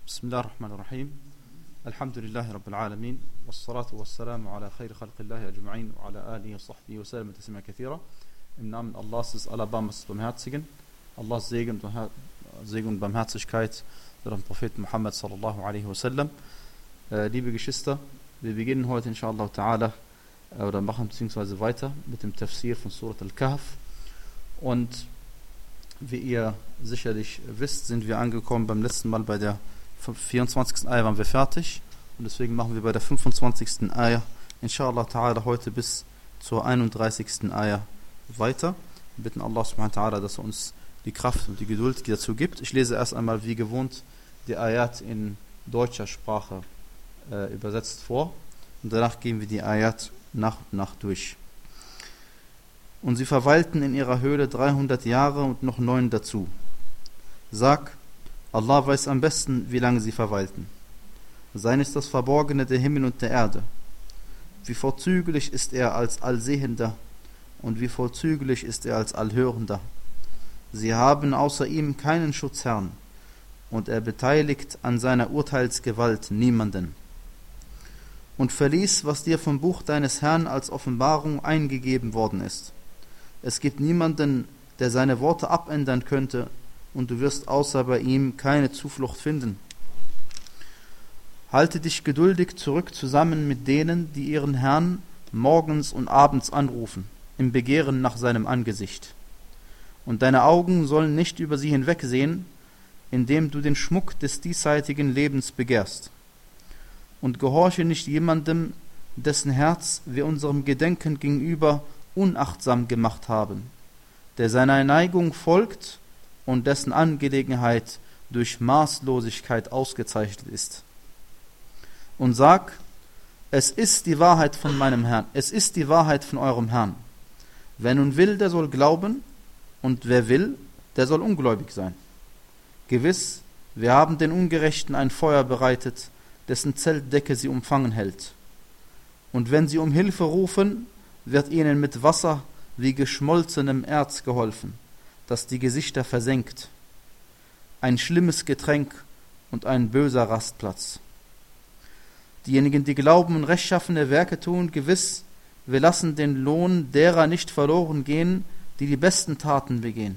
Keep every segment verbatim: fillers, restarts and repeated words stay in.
بسم الله الرحمن الرحيم الحمد لله رب العالمين والصلاة والسلام على خير خلق الله أجمعين وعلى آله وصحبه وسلم تسليما كثيرا. Im Namen Allahs des Allerbarmers Barmherzigen, Allahs Segen und Barmherzigkeit für den Propheten Muhammad sallallahu alaihi wasallam. Äh, liebe Geschwister, wir beginnen heute inshallah ta'ala äh, oder machen beziehungsweise weiter mit dem Tafsir von Surat Al-Kahf. Und wie ihr sicherlich wisst, sind wir angekommen beim letzten Mal bei der vierundzwanzigsten Ayah waren wir fertig und deswegen machen wir bei der fünfundzwanzigsten Ayah inshallah ta'ala heute bis zur einunddreißigsten Ayah weiter. Wir bitten Allah subhanahu wa ta'ala, dass er uns die Kraft und die Geduld dazu gibt. Ich lese erst einmal wie gewohnt die Ayat in deutscher Sprache äh, übersetzt vor und danach gehen wir die Ayat nach und nach durch. Und sie verweilten in ihrer Höhle dreihundert Jahre und noch neun dazu. Sag, Allah weiß am besten, wie lange sie verweilten. Sein ist das Verborgene der Himmel und der Erde. Wie vorzüglich ist er als Allsehender und wie vorzüglich ist er als Allhörender. Sie haben außer ihm keinen Schutzherrn und er beteiligt an seiner Urteilsgewalt niemanden. Und verlies, was dir vom Buch deines Herrn als Offenbarung eingegeben worden ist. Es gibt niemanden, der seine Worte abändern könnte, und du wirst außer bei ihm keine Zuflucht finden. Halte dich geduldig zurück zusammen mit denen, die ihren Herrn morgens und abends anrufen, im Begehren nach seinem Angesicht. Und deine Augen sollen nicht über sie hinwegsehen, indem du den Schmuck des diesseitigen Lebens begehrst. Und gehorche nicht jemandem, dessen Herz wir unserem Gedenken gegenüber unachtsam gemacht haben, der seiner Neigung folgt und dessen Angelegenheit durch Maßlosigkeit ausgezeichnet ist. Und sag, es ist die Wahrheit von meinem Herrn, es ist die Wahrheit von eurem Herrn. Wer nun will, der soll glauben, und wer will, der soll ungläubig sein. Gewiss, wir haben den Ungerechten ein Feuer bereitet, dessen Zeltdecke sie umfangen hält. Und wenn sie um Hilfe rufen, wird ihnen mit Wasser wie geschmolzenem Erz geholfen, das die Gesichter versenkt. Ein schlimmes Getränk und ein böser Rastplatz. Diejenigen, die glauben und rechtschaffene Werke tun, gewiss, wir lassen den Lohn derer nicht verloren gehen, die die besten Taten begehen.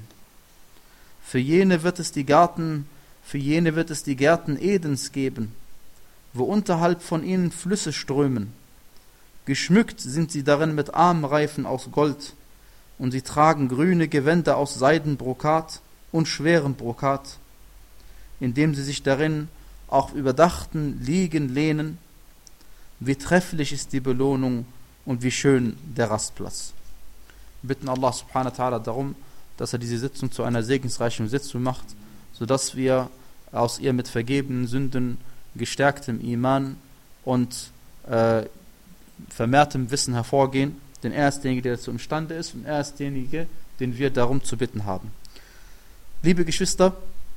Für jene wird es die Garten, für jene wird es die Gärten Edens geben, wo unterhalb von ihnen Flüsse strömen. Geschmückt sind sie darin mit Armreifen aus Gold, und sie tragen grüne Gewänder aus Seidenbrokat und schwerem Brokat, indem sie sich darin auf überdachten Liegen lehnen. Wie trefflich ist die Belohnung und wie schön der Rastplatz. Wir bitten Allah subhanahu wa ta'ala darum, dass er diese Sitzung zu einer segensreichen Sitzung macht, sodass wir aus ihr mit vergebenen Sünden, gestärktem Iman und äh, vermehrtem Wissen hervorgehen. Denn er ist derjenige, der dazu imstande ist, und er ist derjenige, den wir darum zu bitten haben. Liebe Geschwister,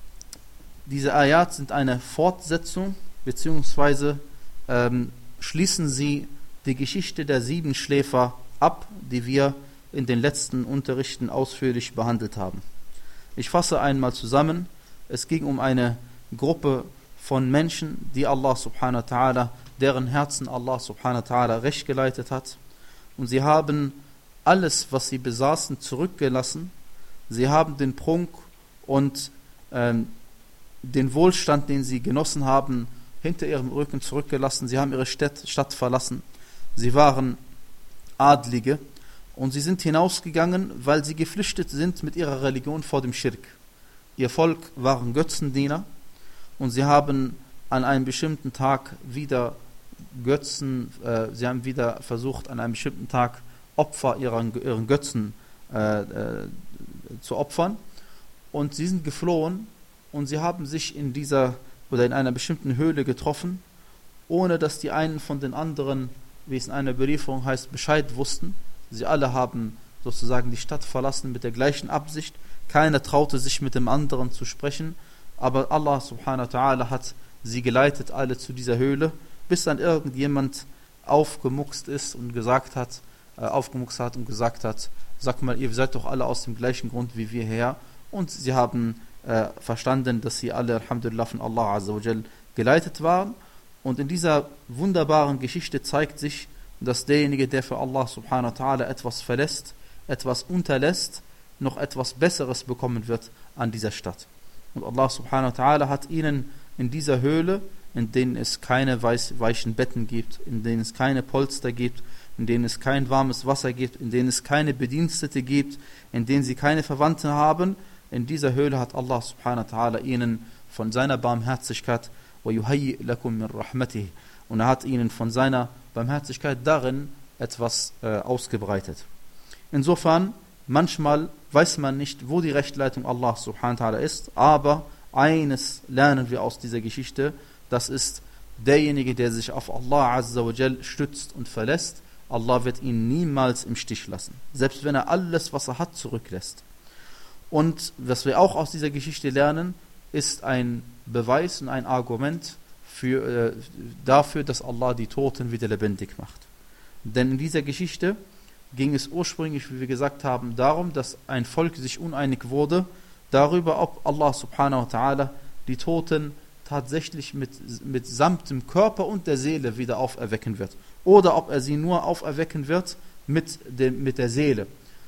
diese Ayat sind eine Fortsetzung, beziehungsweise ähm, schließen sie die Geschichte der sieben Schläfer ab, die wir in den letzten Unterrichten ausführlich behandelt haben. Ich fasse einmal zusammen. Es ging um eine Gruppe von Menschen, die Allah subhanahu wa ta'ala, deren Herzen Allah subhanahu wa ta'ala recht geleitet hat. Und sie haben alles, was sie besaßen, zurückgelassen. Sie haben den Prunk und ähm, den Wohlstand, den sie genossen haben, hinter ihrem Rücken zurückgelassen. Sie haben ihre Stadt, Stadt verlassen. Sie waren Adlige und sie sind hinausgegangen, weil sie geflüchtet sind mit ihrer Religion vor dem Schirk. Ihr Volk waren Götzendiener und sie haben an einem bestimmten Tag wieder Götzen, äh, sie haben wieder versucht, an einem bestimmten Tag Opfer ihren, ihren Götzen äh, äh, zu opfern, und sie sind geflohen und sie haben sich in dieser oder in einer bestimmten Höhle getroffen, ohne dass die einen von den anderen, wie es in einer Überlieferung heißt, Bescheid wussten. Sie alle haben sozusagen die Stadt verlassen mit der gleichen Absicht. Keiner traute sich mit dem anderen zu sprechen, aber Allah subhanahu wa ta'ala hat sie geleitet, alle zu dieser Höhle, bis dann irgendjemand aufgemuckst ist und gesagt hat, äh, aufgemuckst hat und gesagt hat, sag mal, ihr seid doch alle aus dem gleichen Grund wie wir her. Und sie haben äh, verstanden, dass sie alle, Alhamdulillah, von Allah Azza wa Jal geleitet waren. Und in dieser wunderbaren Geschichte zeigt sich, dass derjenige, der für Allah subhanahu wa ta'ala etwas verlässt, etwas unterlässt, noch etwas Besseres bekommen wird an dieser Stadt. Und Allah subhanahu wa ta'ala hat ihnen in dieser Höhle, in denen es keine weichen Betten gibt, in denen es keine Polster gibt, in denen es kein warmes Wasser gibt, in denen es keine Bedienstete gibt, in denen sie keine Verwandten haben, in dieser Höhle hat Allah subhanahu wa ta'ala ihnen von seiner Barmherzigkeit وَيُهَيِّئْ لَكُمْ مِنْ رَحْمَتِهِ und er hat ihnen von seiner Barmherzigkeit darin etwas äh, ausgebreitet. Insofern, manchmal weiß man nicht, wo die Rechtleitung Allah subhanahu wa ta'ala ist, aber eines lernen wir aus dieser Geschichte, das ist derjenige, der sich auf Allah azza wa jal stützt und verlässt, Allah wird ihn niemals im Stich lassen, selbst wenn er alles, was er hat, zurücklässt. Und was wir auch aus dieser Geschichte lernen, ist ein Beweis und ein Argument für, äh, dafür, dass Allah die Toten wieder lebendig macht. Denn in dieser Geschichte ging es ursprünglich, wie wir gesagt haben, darum, dass ein Volk sich uneinig wurde, darüber, ob Allah subhanahu wa ta'ala die Toten tatsächlich mit, mit samt dem Körper und der Seele wieder auferwecken wird. Oder ob er sie nur auferwecken wird mit, dem, mit der Seele.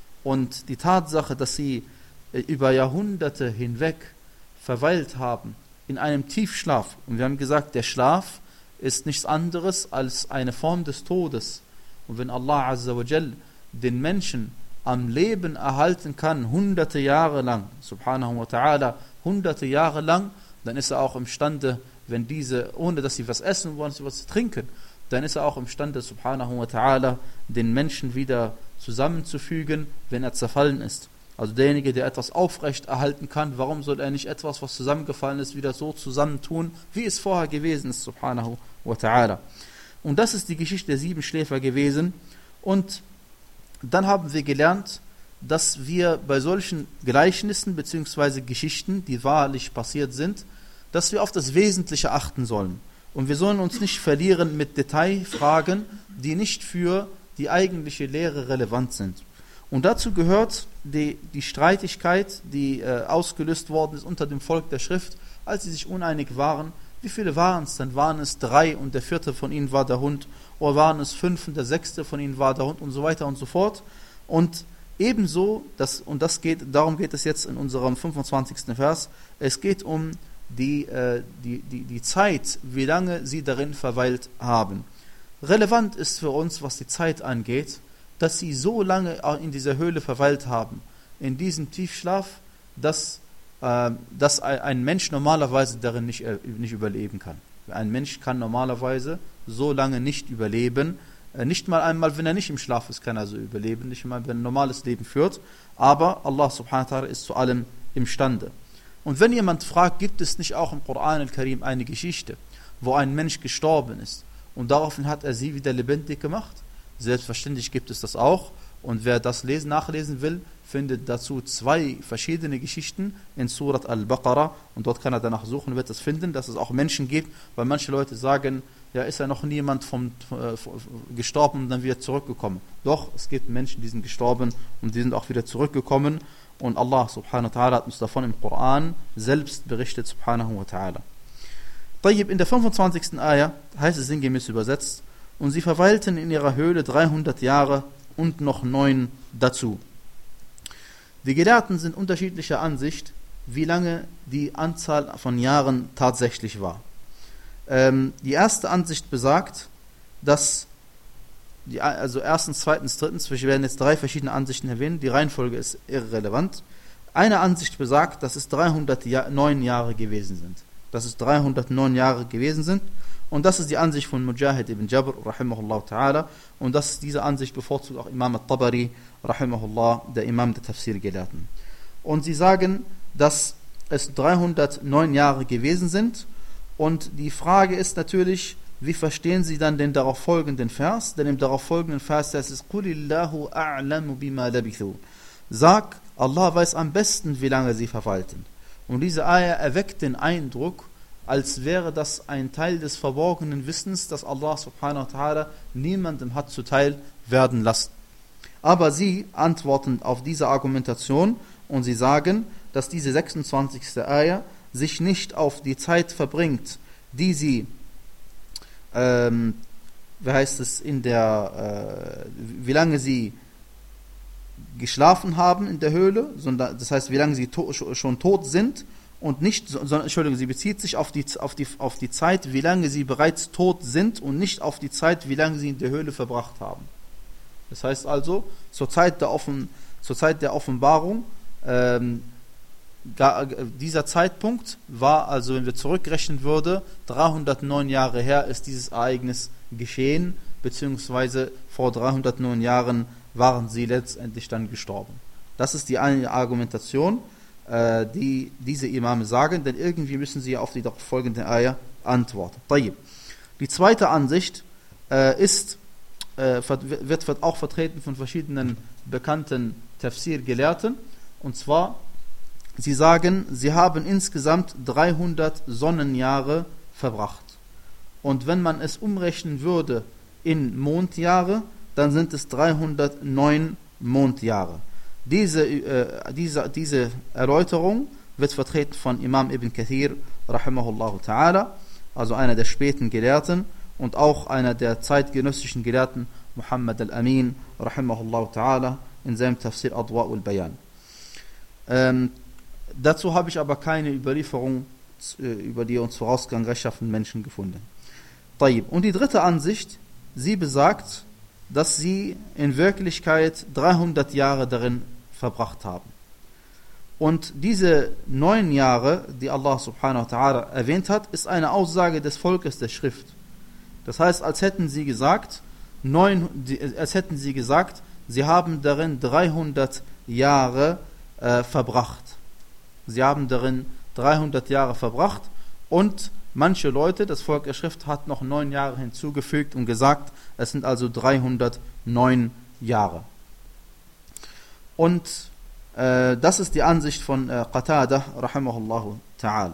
Und die Tatsache, dass sie über Jahrhunderte hinweg verweilt haben in einem Tiefschlaf. Und wir haben gesagt, der Schlaf ist nichts anderes als eine Form des Todes. Und wenn Allah azza wa jal den Menschen am Leben erhalten kann, hunderte Jahre lang, subhanahu wa ta'ala, hunderte Jahre lang, dann ist er auch imstande, wenn diese, ohne dass sie was essen wollen, was trinken, dann ist er auch imstande, subhanahu wa ta'ala, den Menschen wieder zusammenzufügen, wenn er zerfallen ist. Also derjenige, der etwas aufrecht erhalten kann, warum soll er nicht etwas, was zusammengefallen ist, wieder so zusammentun, wie es vorher gewesen ist, subhanahu wa ta'ala. Und das ist die Geschichte der sieben Schläfer gewesen. Und dann haben wir gelernt, dass wir bei solchen Gleichnissen bzw. Geschichten, die wahrlich passiert sind, dass wir auf das Wesentliche achten sollen. Und wir sollen uns nicht verlieren mit Detailfragen, die nicht für die eigentliche Lehre relevant sind. Und dazu gehört die, die Streitigkeit, die äh, ausgelöst worden ist unter dem Volk der Schrift, als sie sich uneinig waren. Wie viele waren es denn? Waren es drei und der vierte von ihnen war der Hund? Oder waren es fünf und der sechste von ihnen war der Hund? Und so weiter und so fort. Und ebenso, das, und das geht, darum geht es jetzt in unserem fünfundzwanzigsten Vers, es geht um die, äh, die, die, die Zeit, wie lange sie darin verweilt haben. Relevant ist für uns, was die Zeit angeht, dass sie so lange in dieser Höhle verweilt haben, in diesem Tiefschlaf, dass, äh, dass ein Mensch normalerweise darin nicht, äh, nicht überleben kann. Ein Mensch kann normalerweise so lange nicht überleben, äh, nicht mal einmal, wenn er nicht im Schlaf ist, kann er so überleben, nicht mal, wenn er ein normales Leben führt, aber Allah subhanahu wa ta'ala ist zu allem imstande. Und wenn jemand fragt, gibt es nicht auch im Koran al-Karim eine Geschichte, wo ein Mensch gestorben ist und daraufhin hat er sie wieder lebendig gemacht? Selbstverständlich gibt es das auch. Und wer das lesen, nachlesen will, findet dazu zwei verschiedene Geschichten in Surat al-Baqarah. Und dort kann er danach suchen, wird es finden, dass es auch Menschen gibt, weil manche Leute sagen, ja, ist ja noch niemand vom, äh, gestorben und dann wieder zurückgekommen. Doch, es gibt Menschen, die sind gestorben und die sind auch wieder zurückgekommen. Und Allah subhanahu wa ta'ala hat uns davon im Koran selbst berichtet, subhanahu wa ta'ala. In der fünfundzwanzigsten Ayah heißt es sinngemäß übersetzt, und sie verweilten in ihrer Höhle dreihundert Jahre und noch neun dazu. Die Gelehrten sind unterschiedlicher Ansicht, wie lange die Anzahl von Jahren tatsächlich war. Ähm, die erste Ansicht besagt, dass, die, also erstens, zweitens, drittens, wir werden jetzt drei verschiedene Ansichten erwähnen, die Reihenfolge ist irrelevant. Eine Ansicht besagt, dass es dreihundertneun Jahre gewesen sind. Dass es dreihundertneun Jahre gewesen sind. Und das ist die Ansicht von Mujahid ibn Jabr, rahimahullah ta'ala. Und das ist diese Ansicht bevorzugt auch Imam al-Tabari, rahimahullah, der Imam der Tafsir-Gelehrten. Und sie sagen, dass es dreihundertneun Jahre gewesen sind. Und die Frage ist natürlich, wie verstehen sie dann den darauf folgenden Vers? Denn im darauf folgenden Vers heißt es, Qulillahu a'lamu bima labithu. Sag, Allah weiß am besten, wie lange sie verwalten. Und diese Ayah erweckt den Eindruck, als wäre das ein Teil des verborgenen Wissens, das Allah subhanahu wa ta'ala niemandem hat zuteil werden lassen. Aber sie antworten auf diese Argumentation und sie sagen, dass diese sechsundzwanzigste Ayah sich nicht auf die Zeit verbringt, die sie, ähm, wie heißt es, in der, äh, wie lange sie geschlafen haben in der Höhle, sondern das heißt, wie lange sie to schon tot sind und nicht, sondern, Entschuldigung, sie bezieht sich auf die, auf die, auf die Zeit, wie lange sie bereits tot sind und nicht auf die Zeit, wie lange sie in der Höhle verbracht haben. Das heißt also, zur Zeit der, Offen, zur Zeit der Offenbarung, ähm, gar, dieser Zeitpunkt war, also wenn wir zurückrechnen würden, dreihundertneun Jahre her ist dieses Ereignis geschehen, beziehungsweise vor dreihundertneun Jahren waren sie letztendlich dann gestorben. Das ist die eine Argumentation, äh, die diese Imame sagen, denn irgendwie müssen sie auf die darauf folgende Ayah antworten. Die zweite Ansicht äh, ist, äh, wird, wird auch vertreten von verschiedenen bekannten Tafsir-Gelehrten, und zwar, sie sagen, sie haben insgesamt dreihundert Sonnenjahre verbracht. Und wenn man es umrechnen würde in Mondjahre, dann sind es dreihundertneun Mondjahre. Diese, äh, diese, diese Erläuterung wird vertreten von Imam Ibn Kathir, rahimahullah ta'ala, also einer der späten Gelehrten und auch einer der zeitgenössischen Gelehrten, Muhammad al-Amin, rahimahullah ta'ala, in seinem Tafsir Adwa' al-Bayan. Ähm, dazu habe ich aber keine Überlieferung äh, über die uns vorausgegangen rechtschaffenen Menschen gefunden. Und die dritte Ansicht, sie besagt, dass sie in Wirklichkeit dreihundert Jahre darin verbracht haben. Und diese neun Jahre, die Allah subhanahu wa ta'ala erwähnt hat, ist eine Aussage des Volkes der Schrift. Das heißt, als hätten sie gesagt, neun, als hätten sie gesagt, sie haben darin dreihundert Jahre äh, verbracht. Sie haben darin dreihundert Jahre verbracht und manche Leute, das Volk der Schrift, hat noch neun Jahre hinzugefügt und gesagt, es sind also dreihundertneun Jahre. Und äh, das ist die Ansicht von äh, Qatada, rahimahullahu ta'ala.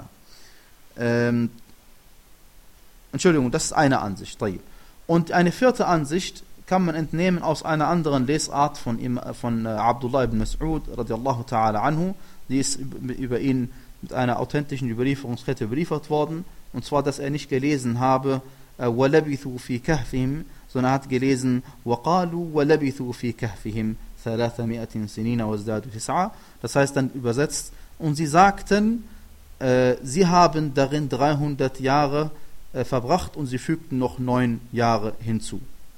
Ähm, Entschuldigung, das ist eine Ansicht. Und eine vierte Ansicht kann man entnehmen aus einer anderen Lesart von, von äh, Abdullah ibn Mas'ud, radiallahu ta'ala anhu, die ist über ihn mit einer authentischen Überlieferungskette überliefert worden. Und zwar, dass er nicht gelesen habe, وَلَبِثُوا فِي كَهْفِهِمْ, sondern er hat gelesen, وَقَالُوا وَلَبِثُوا فِي كَهْفِهِمْ ثَلَاثَمِائَةٍ سِنِينَ وَازْدَادُوا تِسْعَةً. Das heißt dann übersetzt, und sie sagten, äh, sie haben darin dreihundert Jahre äh, verbracht und sie fügten noch neun Jahre hinzu.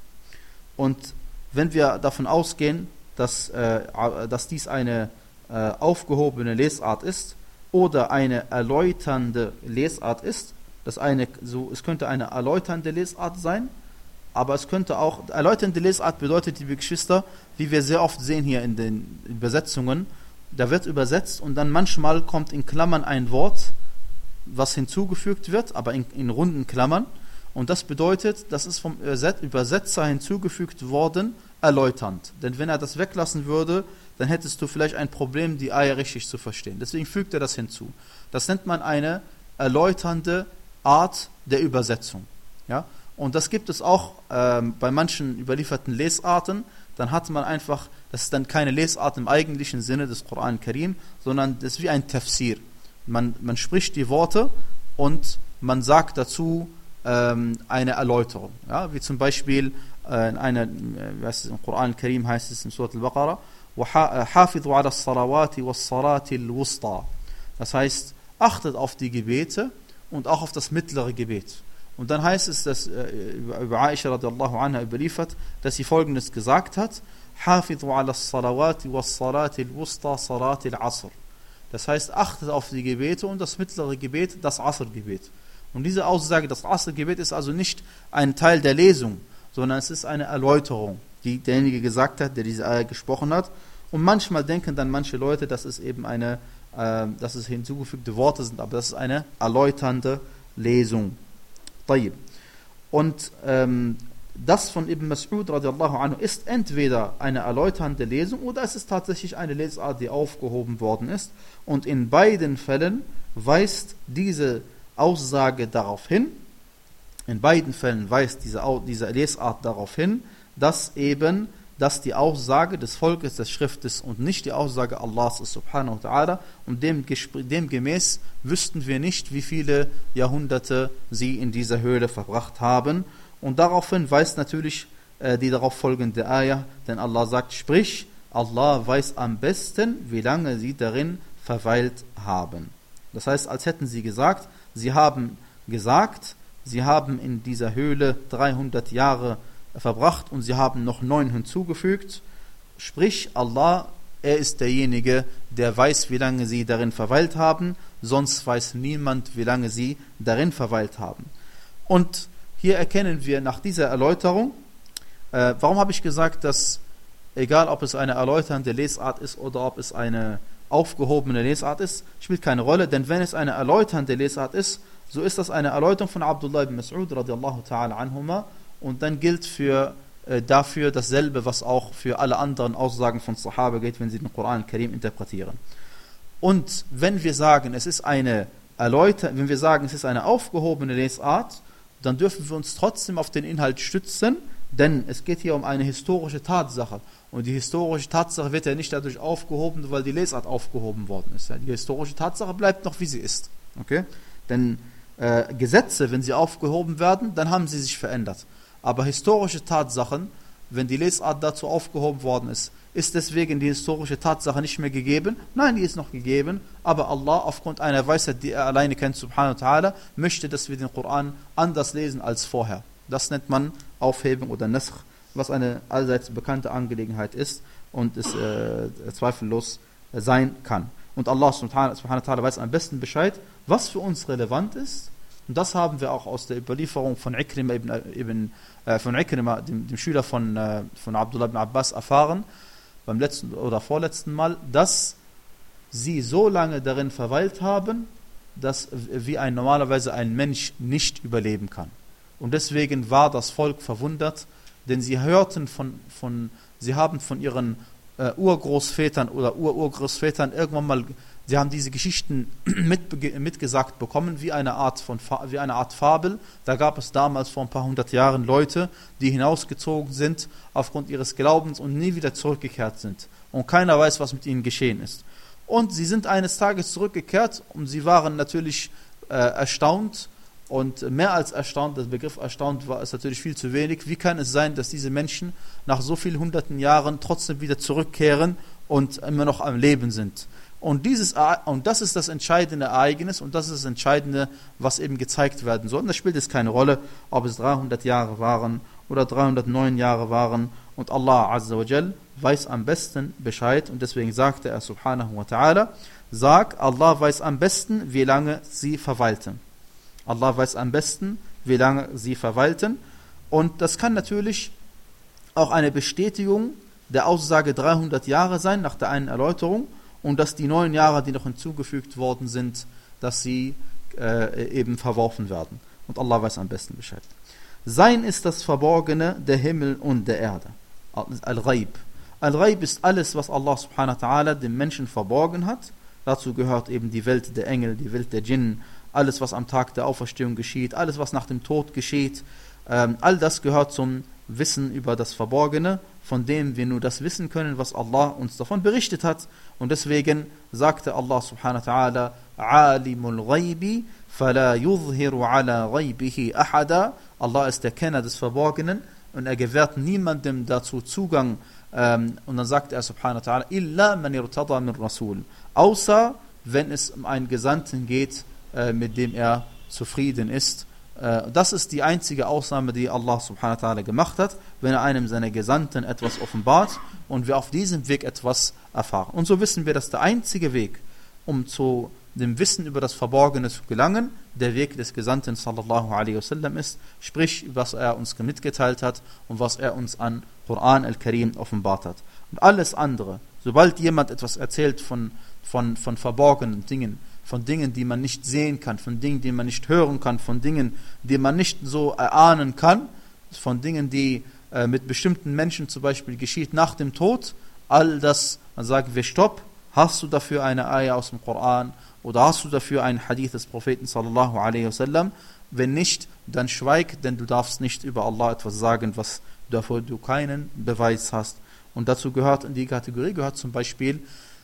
Und wenn wir davon ausgehen, dass, äh, dass dies eine äh, aufgehobene Lesart ist oder eine erläuternde Lesart ist, das eine, so, es könnte eine erläuternde Lesart sein, aber es könnte auch, erläuternde Lesart bedeutet, liebe Geschwister, wie wir sehr oft sehen hier in den Übersetzungen, da wird übersetzt und dann manchmal kommt in Klammern ein Wort, was hinzugefügt wird, aber in, in runden Klammern, und das bedeutet, das ist vom Übersetzer hinzugefügt worden, erläuternd. Denn wenn er das weglassen würde, dann hättest du vielleicht ein Problem, die Eier richtig zu verstehen. Deswegen fügt er das hinzu. Das nennt man eine erläuternde Art der Übersetzung. Ja? Und das gibt es auch ähm, bei manchen überlieferten Lesarten. Dann hat man einfach, das ist dann keine Lesart im eigentlichen Sinne des Koran Karim, sondern das ist wie ein Tafsir. Man, man spricht die Worte und man sagt dazu ähm, eine Erläuterung. Ja? Wie zum Beispiel äh, in einer, was im Koran Karim heißt es in Surat al-Baqarah, وَحَافِظُوا عَلَى الصَّلَوَاتِ وَالصَّلَاةِ الْوُسْطَى. Das heißt, achtet auf die Gebete und auch auf das mittlere Gebet. Und dann heißt es, dass äh, über Aisha radiallahu anha überliefert, dass sie Folgendes gesagt hat: حَافِظُوا عَلَى الصَّلَوَاتِ وَالصَّلَاةِ الْوُسْطَى صَلَاةِ الْعَصْرِ. Das heißt, achtet auf die Gebete und das mittlere Gebet, das Asr-Gebet. Und diese Aussage, das Asr-Gebet ist also nicht ein Teil der Lesung, sondern es ist eine Erläuterung, die derjenige gesagt hat, der diese Ayah gesprochen hat. Und manchmal denken dann manche Leute, dass es eben eine, äh, dass es hinzugefügte Worte sind, aber das ist eine erläuternde Lesung. Und ähm, das von Ibn Mas'ud radiallahu anhu ist entweder eine erläuternde Lesung oder es ist tatsächlich eine Lesart, die aufgehoben worden ist. Und in beiden Fällen weist diese Aussage darauf hin, in beiden Fällen weist diese, diese Lesart darauf hin, dass eben dass die Aussage des Volkes des Schriftes und nicht die Aussage Allahs ist, subhanahu wa ta'ala, und dem, demgemäß wüssten wir nicht, wie viele Jahrhunderte sie in dieser Höhle verbracht haben. Und daraufhin weist natürlich äh, die darauf folgende Ayah, denn Allah sagt, sprich, Allah weiß am besten, wie lange sie darin verweilt haben. Das heißt, als hätten sie gesagt, sie haben gesagt, sie haben in dieser Höhle dreihundert Jahre verbracht und sie haben noch neun hinzugefügt. Sprich, Allah, er ist derjenige, der weiß, wie lange sie darin verweilt haben, sonst weiß niemand, wie lange sie darin verweilt haben. Und hier erkennen wir nach dieser Erläuterung, äh, warum habe ich gesagt, dass egal ob es eine erläuternde Lesart ist oder ob es eine aufgehobene Lesart ist, spielt keine Rolle, denn wenn es eine erläuternde Lesart ist, so ist das eine Erläuterung von Abdullah ibn Mas'ud radiallahu ta'ala anhuma, und dann gilt für, äh, dafür dasselbe, was auch für alle anderen Aussagen von Sahaba gilt, wenn sie den Koran al-Karim interpretieren. Und wenn wir sagen, es ist eine Erläuter, wenn wir sagen, es ist eine aufgehobene Lesart, dann dürfen wir uns trotzdem auf den Inhalt stützen, denn es geht hier um eine historische Tatsache. Und die historische Tatsache wird ja nicht dadurch aufgehoben, weil die Lesart aufgehoben worden ist. Die historische Tatsache bleibt noch, wie sie ist. Okay? Denn äh, Gesetze, wenn sie aufgehoben werden, dann haben sie sich verändert. Aber historische Tatsachen, wenn die Lesart dazu aufgehoben worden ist, ist deswegen die historische Tatsache nicht mehr gegeben? Nein, die ist noch gegeben, aber Allah aufgrund einer Weisheit, die er alleine kennt, subhanahu wa ta'ala, möchte, dass wir den Koran anders lesen als vorher. Das nennt man Aufhebung oder Nasr, was eine allseits bekannte Angelegenheit ist und es äh, zweifellos äh, sein kann. Und Allah subhanahu wa ta'ala weiß am besten Bescheid, was für uns relevant ist. Und das haben wir auch aus der Überlieferung von Ikrima, ibn, ibn, äh, von Ikrima dem, dem Schüler von, äh, von Abdullah ibn Abbas, erfahren, beim letzten oder vorletzten Mal, dass sie so lange darin verweilt haben, dass wie ein normalerweise ein Mensch nicht überleben kann. Und deswegen war das Volk verwundert, denn sie hörten von, von sie haben von ihren äh, Urgroßvätern oder Ururgroßvätern irgendwann mal, sie haben diese Geschichten mit, mitgesagt bekommen, wie eine Art von wie eine Art Fabel. Da gab es damals vor ein paar hundert Jahren Leute, die hinausgezogen sind aufgrund ihres Glaubens und nie wieder zurückgekehrt sind. Und keiner weiß, was mit ihnen geschehen ist. Und sie sind eines Tages zurückgekehrt und sie waren natürlich äh, erstaunt. Und mehr als erstaunt, der Begriff erstaunt war, ist natürlich viel zu wenig. Wie kann es sein, dass diese Menschen nach so vielen hunderten Jahren trotzdem wieder zurückkehren und immer noch am Leben sind? Und, dieses, und das ist das entscheidende Ereignis und das ist das Entscheidende, was eben gezeigt werden soll. Und das spielt jetzt keine Rolle, ob es dreihundert Jahre waren oder dreihundertneun Jahre waren. Und Allah Azza wa Jal weiß am besten Bescheid. Und deswegen sagte er subhanahu wa ta'ala, sag, Allah weiß am besten, wie lange sie verweilten. Allah weiß am besten, wie lange sie verweilten. Und das kann natürlich auch eine Bestätigung der Aussage dreihundert Jahre sein, nach der einen Erläuterung, und dass die neun Jahre, die noch hinzugefügt worden sind, dass sie äh, eben verworfen werden. Und Allah weiß am besten Bescheid. Sein ist das Verborgene der Himmel und der Erde. Al-Ghaib. Al-Ghaib ist alles, was Allah subhanahu wa ta'ala dem Menschen verborgen hat. Dazu gehört eben die Welt der Engel, die Welt der Djinn, alles, was am Tag der Auferstehung geschieht, alles, was nach dem Tod geschieht, ähm, all das gehört zum Wissen über das Verborgene, von dem wir nur das wissen können, was Allah uns davon berichtet hat. Und deswegen sagte Allah subhanahu wa ta'ala, Alimul Ghaibi, fala yuzhiru ala ghaibihi ahada. Allah ist der Kenner des Verborgenen und er gewährt niemandem dazu Zugang. Ähm, und dann sagt er subhanahu wa ta'ala, illa man irtada min Rasul. Außer, wenn es um einen Gesandten geht, mit dem er zufrieden ist. Das ist die einzige Ausnahme, die Allah subhanahu wa ta'ala gemacht hat, wenn er einem seiner Gesandten etwas offenbart und wir auf diesem Weg etwas erfahren. Und so wissen wir, dass der einzige Weg, um zu dem Wissen über das Verborgene zu gelangen, der Weg des Gesandten sallallahu alaihi wasallam ist, sprich, was er uns mitgeteilt hat und was er uns an Koran al-Karim offenbart hat. Und alles andere, sobald jemand etwas erzählt von, von, von verborgenen Dingen, von Dingen, die man nicht sehen kann, von Dingen, die man nicht hören kann, von Dingen, die man nicht so erahnen kann, von Dingen, die äh, mit bestimmten Menschen zum Beispiel geschieht nach dem Tod, all das, dann sagen wir, stopp, hast du dafür eine Ayah aus dem Koran oder hast du dafür einen Hadith des Propheten sallallahu alaihi wasallam? Wenn nicht, dann schweig, denn du darfst nicht über Allah etwas sagen, was dafür du keinen Beweis hast. Und dazu gehört, in die Kategorie gehört zum Beispiel,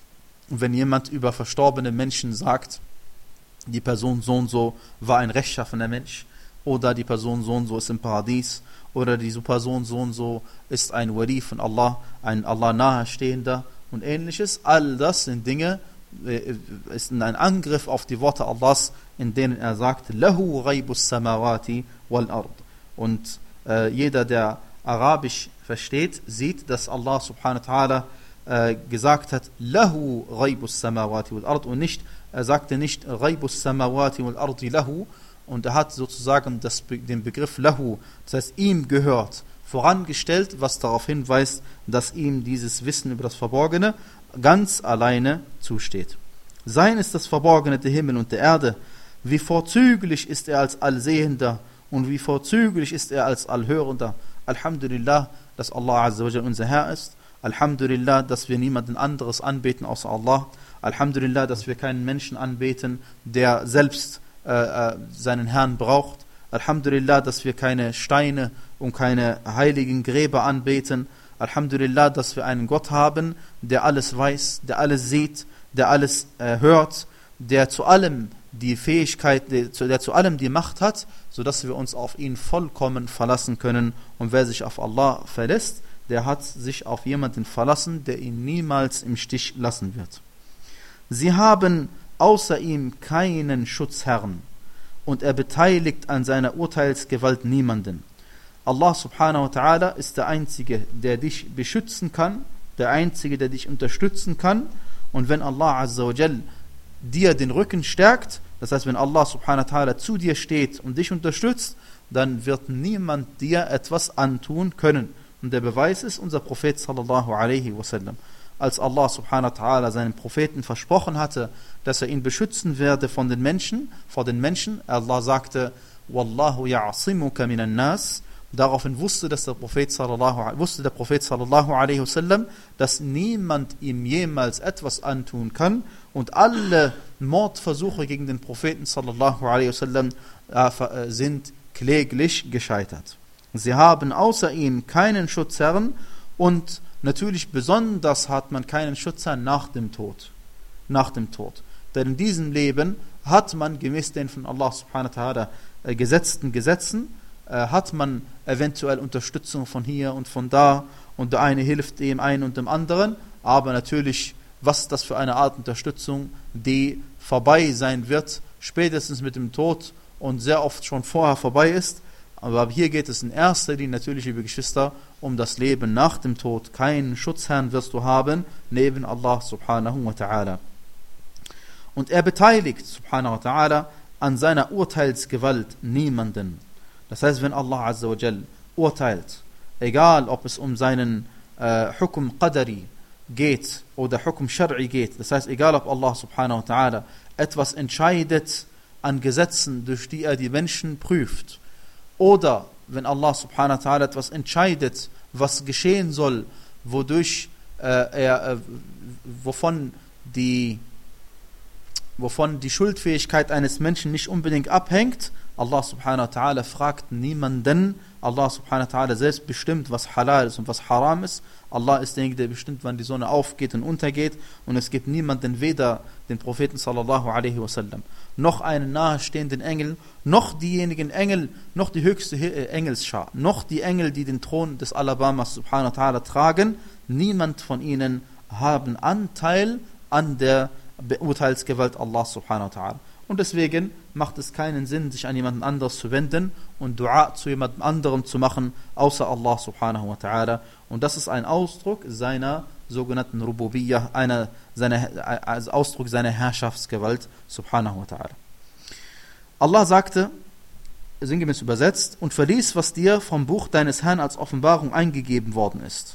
wenn jemand über verstorbene Menschen sagt, die Person so und so war ein rechtschaffener Mensch, oder die Person so und so ist im Paradies, oder diese Person so und so ist ein Wali von Allah, ein Allah nahestehender und ähnliches. All das sind Dinge, äh, ist ein Angriff auf die Worte Allahs, in denen er sagt, Lahu ghaibus samawati wal ard. Und äh, jeder, der Arabisch versteht, sieht, dass Allah subhanahu wa ta'ala äh, gesagt hat, Lahu ghaibus samawati wal ard, und nicht, er sagte nicht ghaibus samawati wal ardi lahu, und er hat sozusagen das, den Begriff Lahu, das heißt ihm gehört, vorangestellt, was darauf hinweist, dass ihm dieses Wissen über das Verborgene ganz alleine zusteht. Sein ist das Verborgene der Himmel und der Erde. Wie vorzüglich ist er als Allsehender und wie vorzüglich ist er als Allhörender. Alhamdulillah, dass Allah Azza wa Jal unser Herr ist. Alhamdulillah, dass wir niemanden anderes anbeten außer Allah. Alhamdulillah, dass wir keinen Menschen anbeten, der selbst äh, seinen Herrn braucht. Alhamdulillah, dass wir keine Steine und keine heiligen Gräber anbeten. Alhamdulillah, dass wir einen Gott haben, der alles weiß, der alles sieht, der alles äh, hört, der zu allem die Fähigkeit, der zu, der zu allem die Macht hat, sodass wir uns auf ihn vollkommen verlassen können. Und wer sich auf Allah verlässt, der hat sich auf jemanden verlassen, der ihn niemals im Stich lassen wird. Sie haben außer ihm keinen Schutzherrn, und er beteiligt an seiner Urteilsgewalt niemanden. Allah subhanahu wa ta'ala ist der Einzige, der dich beschützen kann, der Einzige, der dich unterstützen kann. Und wenn Allah azza wa jal dir den Rücken stärkt, das heißt, wenn Allah subhanahu wa ta'ala zu dir steht und dich unterstützt, dann wird niemand dir etwas antun können. Und der Beweis ist unser Prophet sallallahu alaihi wasallam. Als Allah subhanahu wa ta'ala seinem Propheten versprochen hatte, dass er ihn beschützen werde von den Menschen, vor den Menschen, Allah sagte, Wallahu ya'asimuka minan nas. Daraufhin wusste, dass der Prophet sallallahu, wusste der Prophet sallallahu alaihi wasallam, dass niemand ihm jemals etwas antun kann, und alle Mordversuche gegen den Propheten sallallahu alaihi wasallam äh, sind kläglich gescheitert. Sie haben außer ihm keinen Schutzherrn, und natürlich besonders hat man keinen Schutzherrn nach dem Tod. Nach dem Tod. Denn in diesem Leben hat man gemäß den von Allah subhanahu wa ta'ala äh, gesetzten Gesetzen, äh, hat man eventuell Unterstützung von hier und von da, und der eine hilft dem einen und dem anderen, aber natürlich, was das für eine Art Unterstützung, die vorbei sein wird, spätestens mit dem Tod und sehr oft schon vorher vorbei ist. Aber hier geht es in erster Linie natürlich, liebe Geschwister, um das Leben nach dem Tod. Keinen Schutzherrn wirst du haben, neben Allah subhanahu wa ta'ala. Und er beteiligt, subhanahu wa ta'ala, an seiner Urteilsgewalt niemanden. Das heißt, wenn Allah azza wa jal urteilt, egal ob es um seinen äh, Hukum Qadari geht oder Hukum Shar'i geht, das heißt, egal ob Allah subhanahu wa ta'ala etwas entscheidet an Gesetzen, durch die er die Menschen prüft, oder wenn Allah subhanahu wa ta'ala etwas entscheidet, was geschehen soll, wodurch äh, er, äh, wovon die wovon die Schuldfähigkeit eines Menschen nicht unbedingt abhängt, Allah subhanahu wa ta'ala fragt niemanden. Allah subhanahu wa ta'ala selbst bestimmt, was halal ist und was haram ist. Allah ist derjenige, der bestimmt, wann die Sonne aufgeht und untergeht, und es gibt niemanden, weder den Propheten sallallahu alaihi wasallam, noch einen nahestehenden Engel, noch diejenigen Engel, noch die höchste Engelsschar, noch die Engel, die den Thron des Alabamas subhanahu wa ta'ala tragen. Niemand von ihnen haben Anteil an der Beurteilsgewalt Allah subhanahu wa ta'ala. Und deswegen macht es keinen Sinn, sich an jemanden anderes zu wenden und Dua zu jemandem anderem zu machen, außer Allah subhanahu wa ta'ala. Und das ist ein Ausdruck seiner sogenannten Rububiyyah, einer, seiner, also Ausdruck seiner Herrschaftsgewalt subhanahu wa ta'ala. Allah sagte, sinngemäß übersetzt, und verlies, was dir vom Buch deines Herrn als Offenbarung eingegeben worden ist.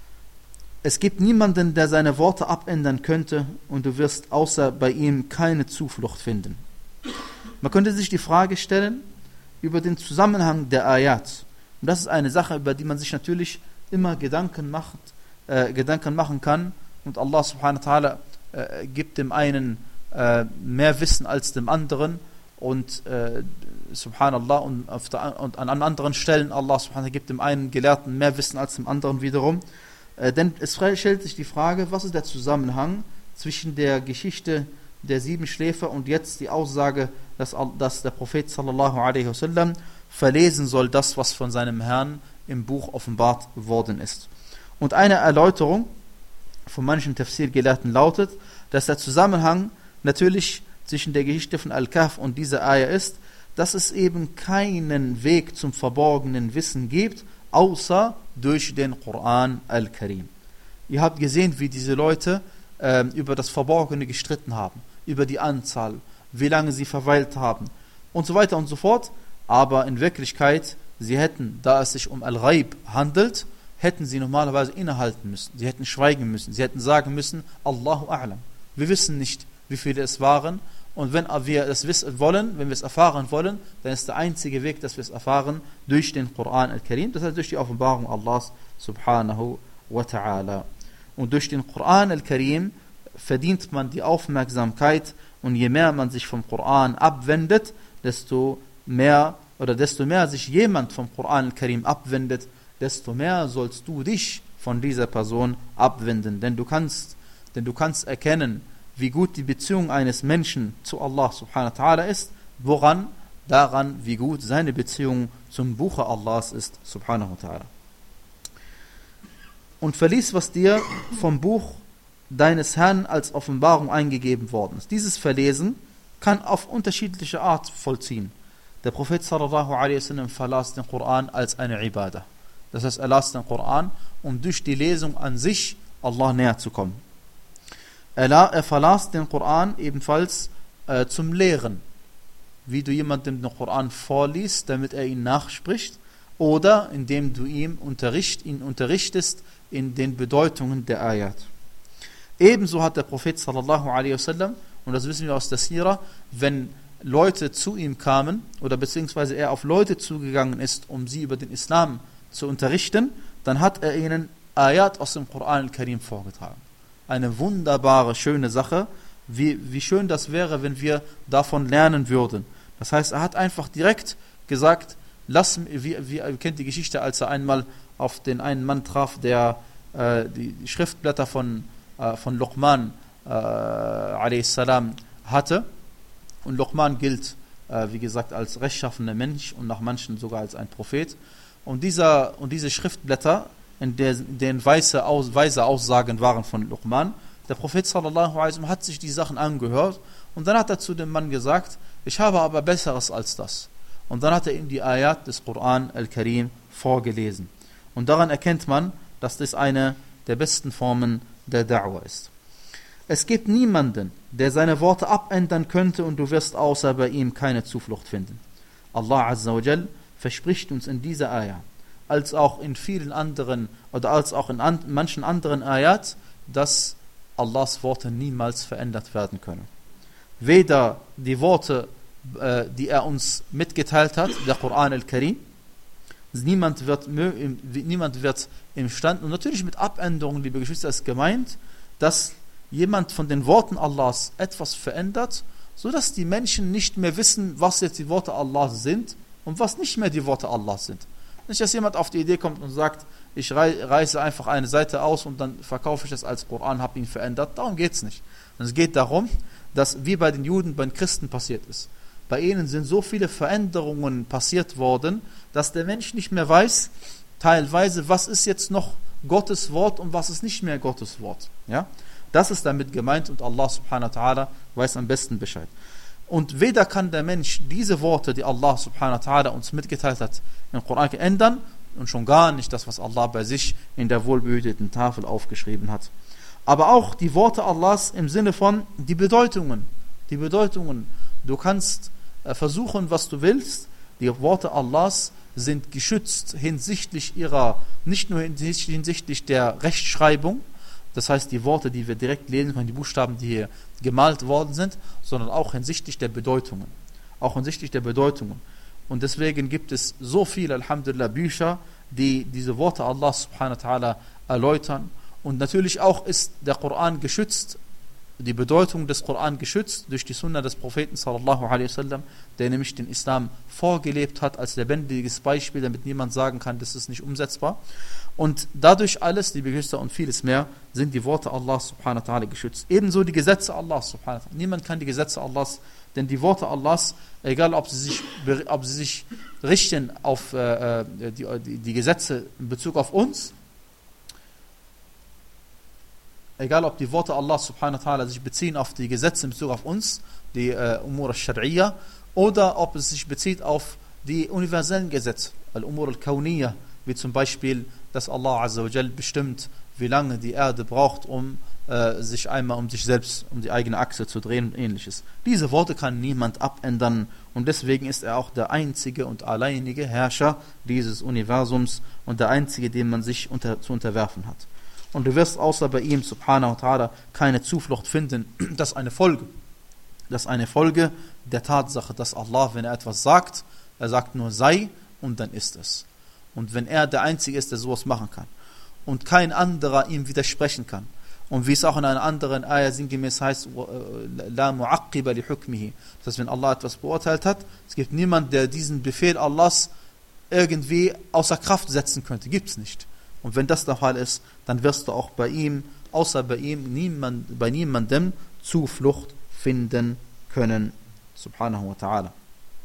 Es gibt niemanden, der seine Worte abändern könnte, und du wirst außer bei ihm keine Zuflucht finden. Man könnte sich die Frage stellen über den Zusammenhang der Ayat. Und das ist eine Sache, über die man sich natürlich immer Gedanken macht, äh, Gedanken machen kann. Und Allah subhanahu wa ta'ala äh, gibt dem einen äh, mehr Wissen als dem anderen. Und äh, subhanallah, und, auf der, und an anderen Stellen Allah subhanahu wa ta'ala gibt dem einen Gelehrten mehr Wissen als dem anderen wiederum. Äh, denn es stellt sich die Frage, was ist der Zusammenhang zwischen der Geschichte der sieben Schläfer und jetzt die Aussage, dass, dass der Prophet sallallahu alaihi wasallam verlesen soll, das, was von seinem Herrn im Buch offenbart worden ist. Und eine Erläuterung von manchen Tafsir-Gelehrten lautet, dass der Zusammenhang natürlich zwischen der Geschichte von Al-Kahf und dieser Ayah ist, dass es eben keinen Weg zum verborgenen Wissen gibt, außer durch den Koran Al-Karim. Ihr habt gesehen, wie diese Leute äh, über das Verborgene gestritten haben, über die Anzahl, wie lange sie verweilt haben und so weiter und so fort. Aber in Wirklichkeit, sie hätten, da es sich um Al-Ghaib handelt, hätten sie normalerweise innehalten müssen. Sie hätten schweigen müssen. Sie hätten sagen müssen, Allahu A'lam. Wir wissen nicht, wie viele es waren. Und wenn wir es wissen wollen, wenn wir es erfahren wollen, dann ist der einzige Weg, dass wir es erfahren, durch den Koran Al-Karim, das heißt durch die Offenbarung Allahs subhanahu wa ta'ala. Und durch den Koran Al-Karim verdient man die Aufmerksamkeit, und je mehr man sich vom Koran abwendet, desto mehr oder desto mehr sich jemand vom Koran Al-Karim abwendet, desto mehr sollst du dich von dieser Person abwenden. Denn du kannst, denn du kannst erkennen, wie gut die Beziehung eines Menschen zu Allah subhanahu wa ta'ala ist, woran? Daran, wie gut seine Beziehung zum Buche Allahs ist, subhanahu wa ta'ala. Und verlies, was dir vom Buch deines Herrn als Offenbarung eingegeben worden ist. Dieses Verlesen kann auf unterschiedliche Art vollziehen. Der Prophet sallallahu alaihi wasallam verlas den Koran als eine Ibadah. Das heißt, er las den Koran, um durch die Lesung an sich Allah näher zu kommen. Er, er verlas den Koran ebenfalls äh, zum Lehren, wie du jemandem den Koran vorliest, damit er ihn nachspricht, oder indem du ihm unterricht, ihn unterrichtest in den Bedeutungen der Ayat. Ebenso hat der Prophet sallallahu alaihi wasallam, und das wissen wir aus der Sira, wenn Leute zu ihm kamen oder beziehungsweise er auf Leute zugegangen ist, um sie über den Islam zu unterrichten, dann hat er ihnen Ayat aus dem Koran Al-Karim vorgetragen. Eine wunderbare, schöne Sache, wie, wie schön das wäre, wenn wir davon lernen würden. Das heißt, er hat einfach direkt gesagt, lass, wie, wie, ihr kennt die Geschichte, als er einmal auf den einen Mann traf, der äh, die Schriftblätter von, äh, von Luqman äh, a.s. hatte. Und Luqman gilt, äh, wie gesagt, als rechtschaffener Mensch und nach manchen sogar als ein Prophet. Und, dieser, und diese Schriftblätter, in denen weise, Aus, weise Aussagen waren von Luqman, der Prophet sallallahu alaihi wasallam hat sich die Sachen angehört und dann hat er zu dem Mann gesagt, ich habe aber Besseres als das. Und dann hat er ihm die Ayat des Koran Al-Karim vorgelesen. Und daran erkennt man, dass das eine der besten Formen der Da'wah ist. Es gibt niemanden, der seine Worte abändern könnte, und du wirst außer bei ihm keine Zuflucht finden. Allah Azza wa Jal verspricht uns in dieser Ayat, als auch in vielen anderen oder als auch in an, manchen anderen Ayat, dass Allahs Worte niemals verändert werden können. Weder die Worte, äh, die er uns mitgeteilt hat, der Koran Al-Karim, niemand wird, niemand wird imstande, und natürlich mit Abänderungen, liebe Geschwister, ist gemeint, dass jemand von den Worten Allahs etwas verändert, sodass die Menschen nicht mehr wissen, was jetzt die Worte Allahs sind und was nicht mehr die Worte Allahs sind. Nicht, dass jemand auf die Idee kommt und sagt, ich reiße einfach eine Seite aus und dann verkaufe ich das als Koran, habe ihn verändert. Darum geht es nicht. Und es geht darum, dass wie bei den Juden, bei den Christen passiert ist. Bei ihnen sind so viele Veränderungen passiert worden, dass der Mensch nicht mehr weiß, teilweise, was ist jetzt noch Gottes Wort und was ist nicht mehr Gottes Wort. Ja? Das ist damit gemeint, und Allah subhanahu wa ta'ala weiß am besten Bescheid. Und weder kann der Mensch diese Worte, die Allah subhanahu wa ta'ala uns mitgeteilt hat, im Koran ändern, und schon gar nicht das, was Allah bei sich in der wohlbehüteten Tafel aufgeschrieben hat. Aber auch die Worte Allahs im Sinne von die Bedeutungen. Die Bedeutungen. Du kannst äh, versuchen, was du willst. Die Worte Allahs sind geschützt hinsichtlich ihrer, nicht nur hinsichtlich der Rechtschreibung, das heißt die Worte, die wir direkt lesen können, die Buchstaben, die hier gemalt worden sind, sondern auch hinsichtlich der Bedeutungen. Auch hinsichtlich der Bedeutungen. Und deswegen gibt es so viele, Alhamdulillah, Bücher, die diese Worte Allah subhanahu wa ta'ala erläutern. Und natürlich auch ist der Koran geschützt die Bedeutung des Koran geschützt durch die Sunna des Propheten sallallahu alaihi wasallam, der nämlich den Islam vorgelebt hat als lebendiges Beispiel, damit niemand sagen kann, das ist nicht umsetzbar. Und dadurch alles, liebe Geschwister, und vieles mehr, sind die Worte Allahs subhanahu wa ta'ala geschützt. Ebenso die Gesetze Allahs subhanahu wa ta'ala. Niemand kann die Gesetze Allahs, denn die Worte Allahs, egal ob sie sich, ob sie sich richten auf äh, die, die, die Gesetze in Bezug auf uns, egal ob die Worte Allah subhanahu wa ta'ala sich beziehen auf die Gesetze in Bezug auf uns, die äh, Umur al-Shar'iyya, oder ob es sich bezieht auf die universellen Gesetze, al-Umur al-Kawniyya, wie zum Beispiel, dass Allah azza wa jal bestimmt, wie lange die Erde braucht, um äh, sich einmal um sich selbst, um die eigene Achse zu drehen und ähnliches. Diese Worte kann niemand abändern und deswegen ist er auch der einzige und alleinige Herrscher dieses Universums und der einzige, dem man sich unter, zu unterwerfen hat. Und du wirst außer bei ihm, subhanahu wa ta'ala, keine Zuflucht finden. Das ist eine Folge. Das ist eine Folge der Tatsache, dass Allah, wenn er etwas sagt, er sagt nur sei und dann ist es. Und wenn er der Einzige ist, der sowas machen kann und kein anderer ihm widersprechen kann. Und wie es auch in einer anderen Ayah sinngemäß heißt, la mu'aqqiba li hukmihi. Das heißt, wenn Allah etwas beurteilt hat, es gibt niemanden, der diesen Befehl Allahs irgendwie außer Kraft setzen könnte. Gibt es nicht. Und wenn das der Fall ist, dann wirst du auch bei ihm, außer bei ihm, niemand, bei niemandem Zuflucht finden können. Subhanahu wa ta'ala. Und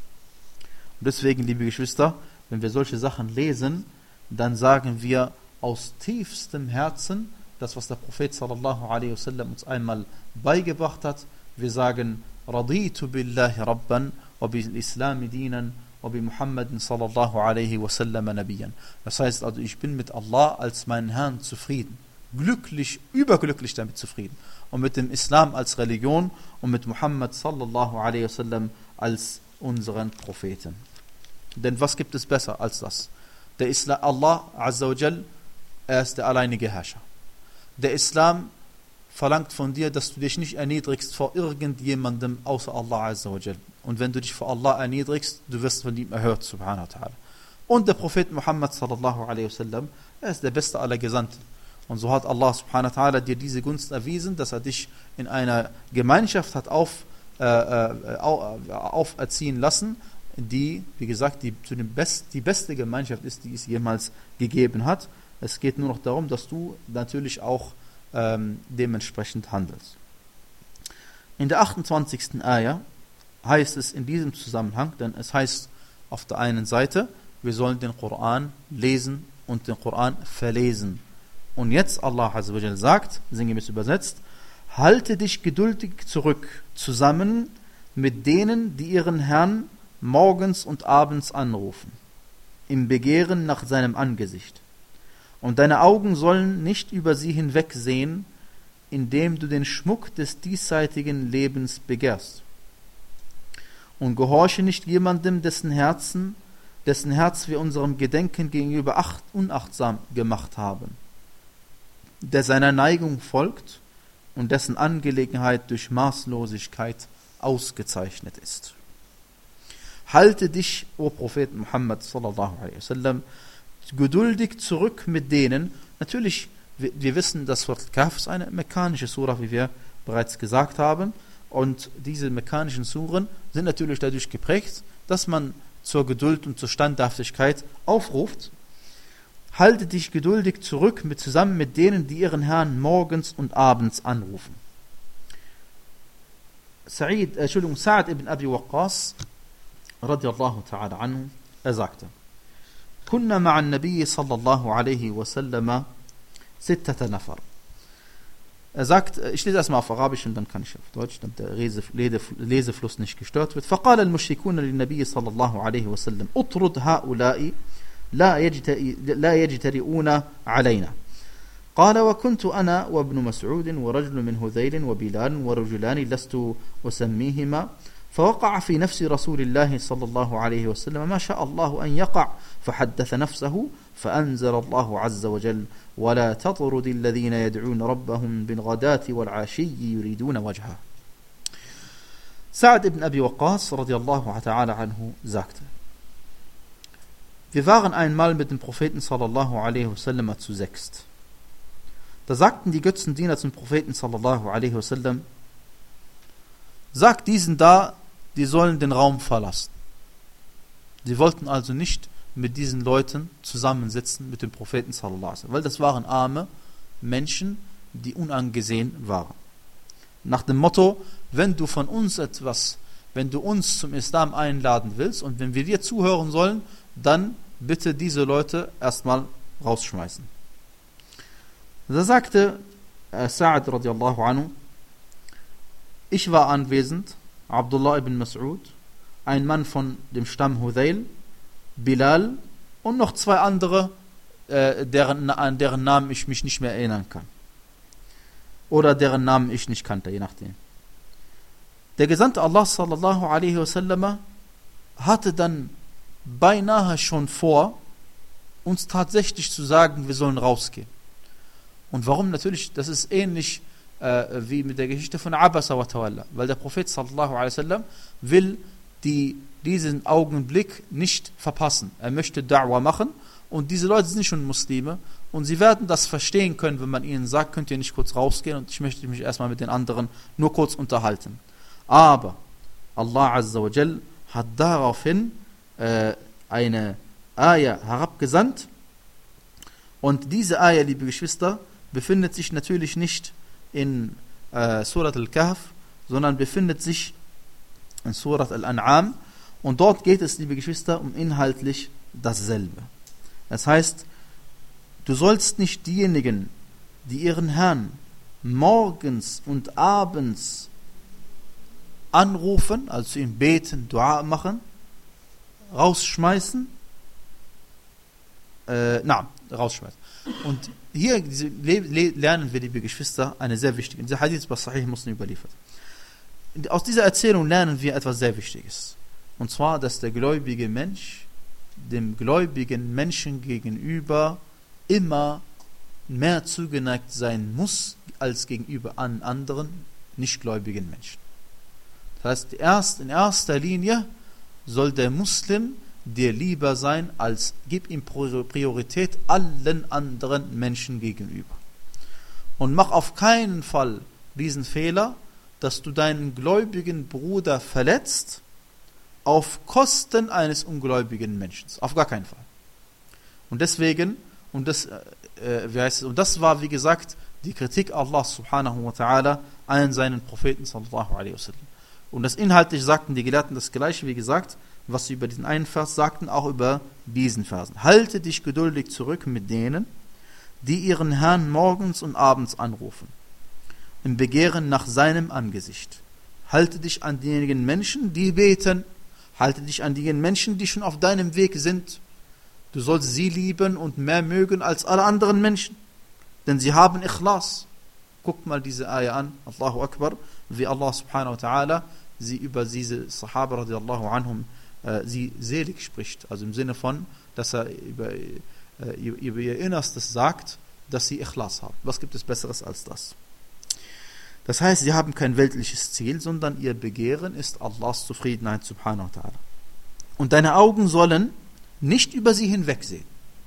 deswegen, liebe Geschwister, wenn wir solche Sachen lesen, dann sagen wir aus tiefstem Herzen, das, was der Prophet sallallahu alaihi wasallam uns einmal beigebracht hat. Wir sagen, Raditu billahi rabban, wa bil islami dinan, Muhammadin sallallahu alaihi wasallam nabiyyan. Das heißt also, ich bin mit Allah als meinen Herrn zufrieden. Glücklich, überglücklich damit zufrieden. Und mit dem Islam als Religion und mit Muhammad sallallahu alaihi wasallam als unseren Propheten. Denn was gibt es besser als das? Der Islam, Allah azza wa jal, er ist der alleinige Herrscher. Der Islam verlangt von dir, dass du dich nicht erniedrigst vor irgendjemandem außer Allah azza wa jal. Und wenn du dich vor Allah erniedrigst, du wirst von ihm erhört, subhanahu wa ta'ala. Und der Prophet Muhammad sallallahu alaihi wasallam, er ist der beste aller Gesandten. Und so hat Allah subhanahu wa ta'ala dir diese Gunst erwiesen, dass er dich in einer Gemeinschaft hat auf, äh, äh, auferziehen lassen, die, wie gesagt, die, zu dem Best, die beste Gemeinschaft ist, die es jemals gegeben hat. Es geht nur noch darum, dass du natürlich auch ähm, dementsprechend handelst. In der achtundzwanzigsten Ayah heißt es in diesem Zusammenhang, denn es heißt auf der einen Seite, wir sollen den Koran lesen und den Koran verlesen. Und jetzt Allah azza wa jalla sagt, sinngemäß übersetzt, halte dich geduldig zurück, zusammen mit denen, die ihren Herrn morgens und abends anrufen, im Begehren nach seinem Angesicht. Und deine Augen sollen nicht über sie hinwegsehen, indem du den Schmuck des diesseitigen Lebens begehrst. Und gehorche nicht jemandem, dessen Herzen, dessen Herz wir unserem Gedenken gegenüber acht, unachtsam gemacht haben, der seiner Neigung folgt und dessen Angelegenheit durch Maßlosigkeit ausgezeichnet ist. Halte dich, o Prophet Muhammad sallallahu alaihi wasallam, geduldig zurück mit denen, natürlich, wir, wir wissen, dass Surat Al-Kahf ist eine mekkanische Surah, wie wir bereits gesagt haben, und diese mekkanischen Suren sind natürlich dadurch geprägt, dass man zur Geduld und zur Standhaftigkeit aufruft. Halte dich geduldig zurück mit, zusammen mit denen, die ihren Herrn morgens und abends anrufen. Sa'id, äh, Entschuldigung, Sa'ad ibn Abi Waqqas radiallahu ta'ala anhu, er sagte, Kunna ma'an Nabi sallallahu alaihi wasallam sittata nafar. Er sagt, ich lese erstmal auf Arabisch und dann kann ich auf Deutsch, damit der Lesefluss nicht gestört wird. فقال المشركون للنبي صلى الله عليه وسلم اطرد هؤلاء لا لا يجترئون علينا. قال وكنت أنا وابن مسعود ورجل من هذيل وبلال ورجلان لست أسميهما فوقع في نفس رسول الله صلى الله عليه وسلم ما شاء الله أن يقع فحدث نفسه فأنزل الله عز وجل ولا تطرد الذين يدعون ربهم بالغداة والعشي يريدون وجهه. Sa'ad ibn Abi Waqqas radiallahu ta'ala anhu sagte, wir waren einmal mit dem Propheten sallallahu alaihi wasallam zu sechst. Da sagten die Götzendiener zum Propheten sallallahu alaihi wasallam, sagt diesen da, die sollen den Raum verlassen. Sie wollten also nicht mit diesen Leuten zusammensitzen, mit dem Propheten sallallahu alaihi wasallam, weil das waren arme Menschen, die unangesehen waren. Nach dem Motto, wenn du von uns etwas, wenn du uns zum Islam einladen willst und wenn wir dir zuhören sollen, dann bitte diese Leute erstmal rausschmeißen. Da sagte äh, Sa'ad radiallahu anhu, ich war anwesend, Abdullah ibn Mas'ud, ein Mann von dem Stamm Hudayl, Bilal und noch zwei andere, äh, deren, an deren Namen ich mich nicht mehr erinnern kann. Oder deren Namen ich nicht kannte, je nachdem. Der Gesandte Allah sallallahu alaihi wasallam hatte dann beinahe schon vor, uns tatsächlich zu sagen, wir sollen rausgehen. Und warum? Natürlich, das ist ähnlich äh, wie mit der Geschichte von Abasa wa Tawalla, weil der Prophet sallallahu alaihi wasallam will die, diesen Augenblick nicht verpassen. Er möchte Da'wah machen und diese Leute sind schon Muslime und sie werden das verstehen können, wenn man ihnen sagt, könnt ihr nicht kurz rausgehen und ich möchte mich erstmal mit den anderen nur kurz unterhalten. Aber Allah Azza wa Jal hat daraufhin äh, eine Ayah herabgesandt und diese Ayah, liebe Geschwister, befindet sich natürlich nicht in äh, Surat al-Kahf, sondern befindet sich in Surat al-An'am und dort geht es, liebe Geschwister, um inhaltlich dasselbe. Das heißt, du sollst nicht diejenigen, die ihren Herrn morgens und abends anrufen, also zu ihm beten, Dua machen, rausschmeißen, äh, na, rausschmeißen. Und hier lernen wir, liebe Geschwister, eine sehr wichtige, dieser Hadith bei Sahih Muslim überliefert. Aus dieser Erzählung lernen wir etwas sehr Wichtiges. Und zwar, dass der gläubige Mensch dem gläubigen Menschen gegenüber immer mehr zugeneigt sein muss, als gegenüber an anderen nichtgläubigen Menschen. Das heißt, erst in erster Linie soll der Muslim dir lieber sein, als gib ihm Priorität allen anderen Menschen gegenüber. Und mach auf keinen Fall diesen Fehler, dass du deinen gläubigen Bruder verletzt, auf Kosten eines ungläubigen Menschen. Auf gar keinen Fall. Und deswegen, und das, äh, wie heißt es, und das war, wie gesagt, die Kritik Allah subhanahu wa ta'ala an seinen Propheten sallallahu alaihi wasallam. Und das inhaltlich sagten die Gelehrten das Gleiche, wie gesagt, was sie über diesen einen Vers sagten, auch über diesen Versen. Halte dich geduldig zurück mit denen, die ihren Herrn morgens und abends anrufen, im Begehren nach seinem Angesicht. Halte dich an diejenigen Menschen, die beten. Halte dich an diejenigen Menschen, die schon auf deinem Weg sind. Du sollst sie lieben und mehr mögen als alle anderen Menschen. Denn sie haben Ikhlas. Guckt mal diese Ayah an, Allahu Akbar, wie Allah subhanahu wa ta'ala sie über diese Sahaba radiallahu anhum äh, sie selig spricht. Also im Sinne von, dass er über, äh, über ihr Innerstes sagt, dass sie Ikhlas haben. Was gibt es Besseres als das? Das heißt, sie haben kein weltliches Ziel, sondern ihr Begehren ist Allahs Zufriedenheit subhanahu wa ta'ala. Und deine Augen sollen nicht über sie hinwegsehen,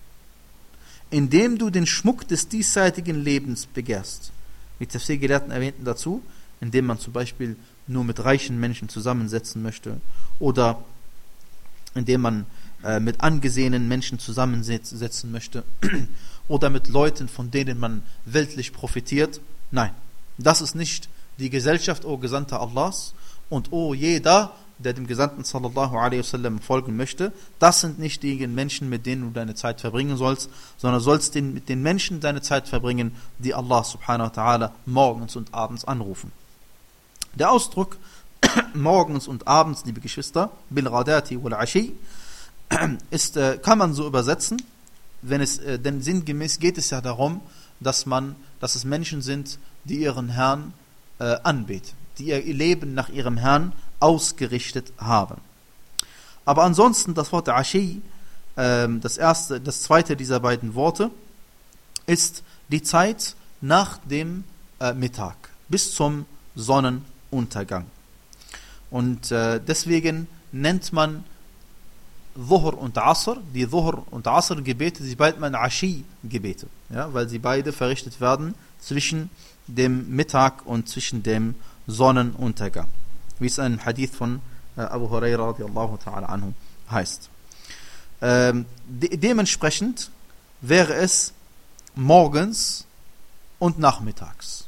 indem du den Schmuck des diesseitigen Lebens begehrst. Die Tafsir-Gelehrten erwähnten dazu, indem man zum Beispiel nur mit reichen Menschen zusammensetzen möchte oder indem man äh, mit angesehenen Menschen zusammensetzen möchte oder mit Leuten, von denen man weltlich profitiert. Nein, das ist nicht die Gesellschaft, o Gesandter Allahs, und o jeder, der dem Gesandten sallallahu alaihi wasallam folgen möchte. Das sind nicht die Menschen, mit denen du deine Zeit verbringen sollst, sondern sollst den, mit den Menschen deine Zeit verbringen, die Allah subhanahu wa ta'ala morgens und abends anrufen. Der Ausdruck morgens und abends, liebe Geschwister, bil ghadati wal ashi, ist, äh, kann man so übersetzen, wenn es, äh, denn sinngemäß geht es ja darum, dass man, dass es Menschen sind, die ihren Herrn äh, anbeten, die ihr Leben nach ihrem Herrn ausgerichtet haben. Aber ansonsten das Wort Ashi, äh, das erste, das zweite dieser beiden Worte, ist die Zeit nach dem äh, Mittag bis zum Sonnenuntergang. Und äh, deswegen nennt man Dhuhr und Asr, die Dhuhr und Asr Gebete, sie bald man Ashi Gebete, ja, weil sie beide verrichtet werden zwischen dem Mittag und zwischen dem Sonnenuntergang. wie es ein Hadith von äh, Abu Huraira radiallahu ta'ala anhu heißt. Ähm, de- dementsprechend wäre es morgens und nachmittags.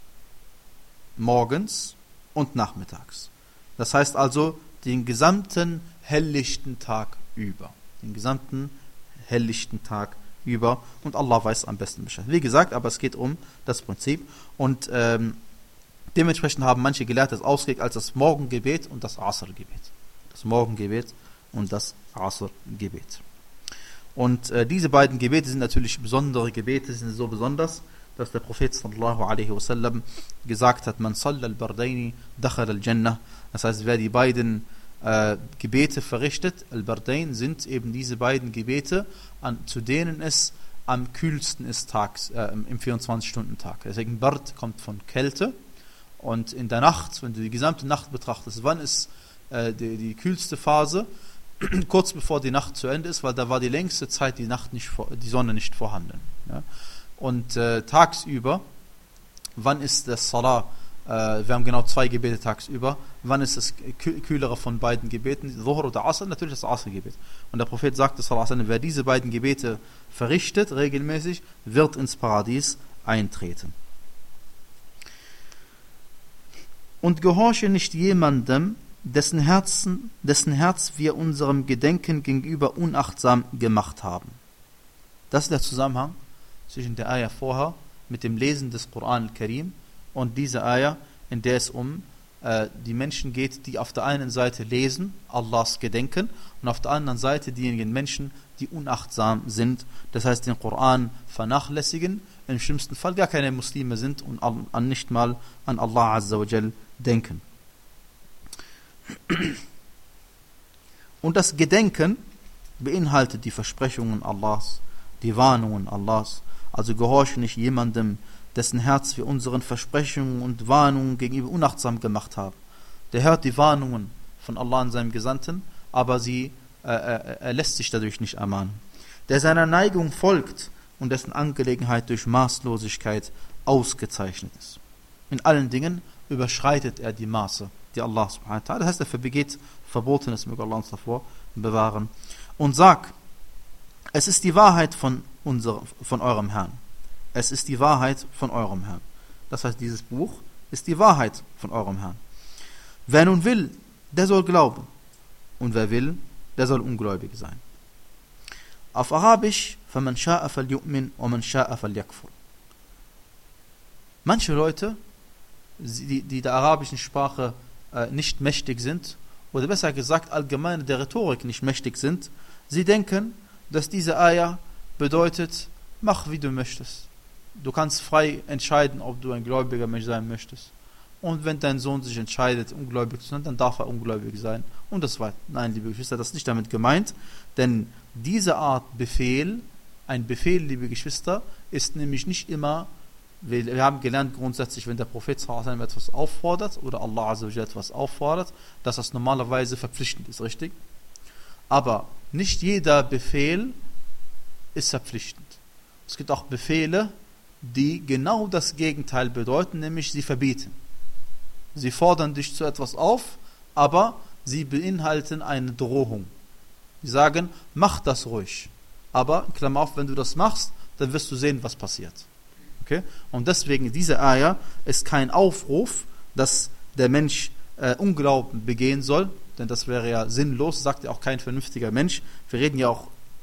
Morgens und nachmittags. Das heißt also den gesamten helllichten Tag über. Den gesamten helllichten Tag über. Und Allah weiß am besten Bescheid. Wie gesagt, aber es geht um das Prinzip. Und ähm, dementsprechend haben manche Gelehrte es ausgelegt als das Morgengebet und das Asr-Gebet. Das Morgengebet und das Asr-Gebet. Und äh, diese beiden Gebete sind natürlich besondere Gebete, sind so besonders, dass der Prophet sallallahu alaihi wasallam gesagt hat, man salla al-bardaini dakhal al-jannah. Das heißt, wer die beiden äh, Gebete verrichtet, al-bardain sind eben diese beiden Gebete, an, zu denen es am kühlsten ist tags, äh, im vierundzwanzig-Stunden-Tag. Deswegen Bard kommt von Kälte. Und in der Nacht, wenn du die gesamte Nacht betrachtest, wann ist äh, die, die kühlste Phase? Kurz bevor die Nacht zu Ende ist, weil da war die längste Zeit die Nacht nicht vor, die Sonne nicht vorhanden. Ja? Und äh, tagsüber, wann ist das Salah? Äh, wir haben genau zwei Gebete tagsüber. Wann ist das kühlere von beiden Gebeten? Dhuhr oder Asr? Natürlich das Asr-Gebet. Und der Prophet sagte, wer diese beiden Gebete verrichtet, regelmäßig, wird ins Paradies eintreten. Und gehorche nicht jemandem, dessen Herzen, dessen Herz wir unserem Gedenken gegenüber unachtsam gemacht haben. Das ist der Zusammenhang zwischen der Ayah vorher mit dem Lesen des Koran al-Karim und dieser Ayah, in der es um äh, die Menschen geht, die auf der einen Seite lesen, Allahs Gedenken, und auf der anderen Seite diejenigen Menschen, die unachtsam sind, das heißt den Koran vernachlässigen, im schlimmsten Fall gar keine Muslime sind und an, an nicht mal an Allah Azza wa Jal denken. Und das Gedenken beinhaltet die Versprechungen Allahs, die Warnungen Allahs. Also gehorche nicht jemandem, dessen Herz wir unseren Versprechungen und Warnungen gegenüber unachtsam gemacht haben. Der hört die Warnungen von Allah und seinem Gesandten, aber sie, äh, er lässt sich dadurch nicht ermahnen. Der seiner Neigung folgt und dessen Angelegenheit durch Maßlosigkeit ausgezeichnet ist. In allen Dingen überschreitet er die Maße, die Allah subhanahu wa ta'ala, das heißt, er begeht Verbotenes, möge Allah uns davor bewahren. Und sag, es ist die Wahrheit von, unser, von eurem Herrn. Es ist die Wahrheit von eurem Herrn. Das heißt, dieses Buch ist die Wahrheit von eurem Herrn. Wer nun will, der soll glauben. Und wer will, der soll ungläubig sein. Auf Arabisch, فَمَنْ شَاءَ فَلْيُؤْمِنْ وَمَنْ شَاءَ فَلْيَكْفُرْ. Manche Leute, die, die der arabischen Sprache äh, nicht mächtig sind, oder besser gesagt allgemein der Rhetorik nicht mächtig sind, sie denken, dass diese Ayah bedeutet, mach wie du möchtest. Du kannst frei entscheiden, ob du ein gläubiger Mensch sein möchtest. Und wenn dein Sohn sich entscheidet, ungläubig zu sein, dann darf er ungläubig sein. Und das war, nein, liebe Geschwister, das ist nicht damit gemeint, denn diese Art Befehl, ein Befehl, liebe Geschwister, ist nämlich nicht immer, wir, wir haben gelernt grundsätzlich, wenn der Prophet sallallahu alaihi wasallam etwas auffordert oder Allah azza wa jalla etwas auffordert, dass das normalerweise verpflichtend ist, richtig? Aber nicht jeder Befehl ist verpflichtend. Es gibt auch Befehle, die genau das Gegenteil bedeuten, nämlich sie verbieten. Sie fordern dich zu etwas auf, aber sie beinhalten eine Drohung. Sie sagen, mach das ruhig. Aber, Klammer auf, wenn du das machst, dann wirst du sehen, was passiert. Okay? Und deswegen, diese Ayah ist kein Aufruf, dass der Mensch äh, Unglauben begehen soll, denn das wäre ja sinnlos, sagt ja auch kein vernünftiger Mensch. Wir reden ja auch,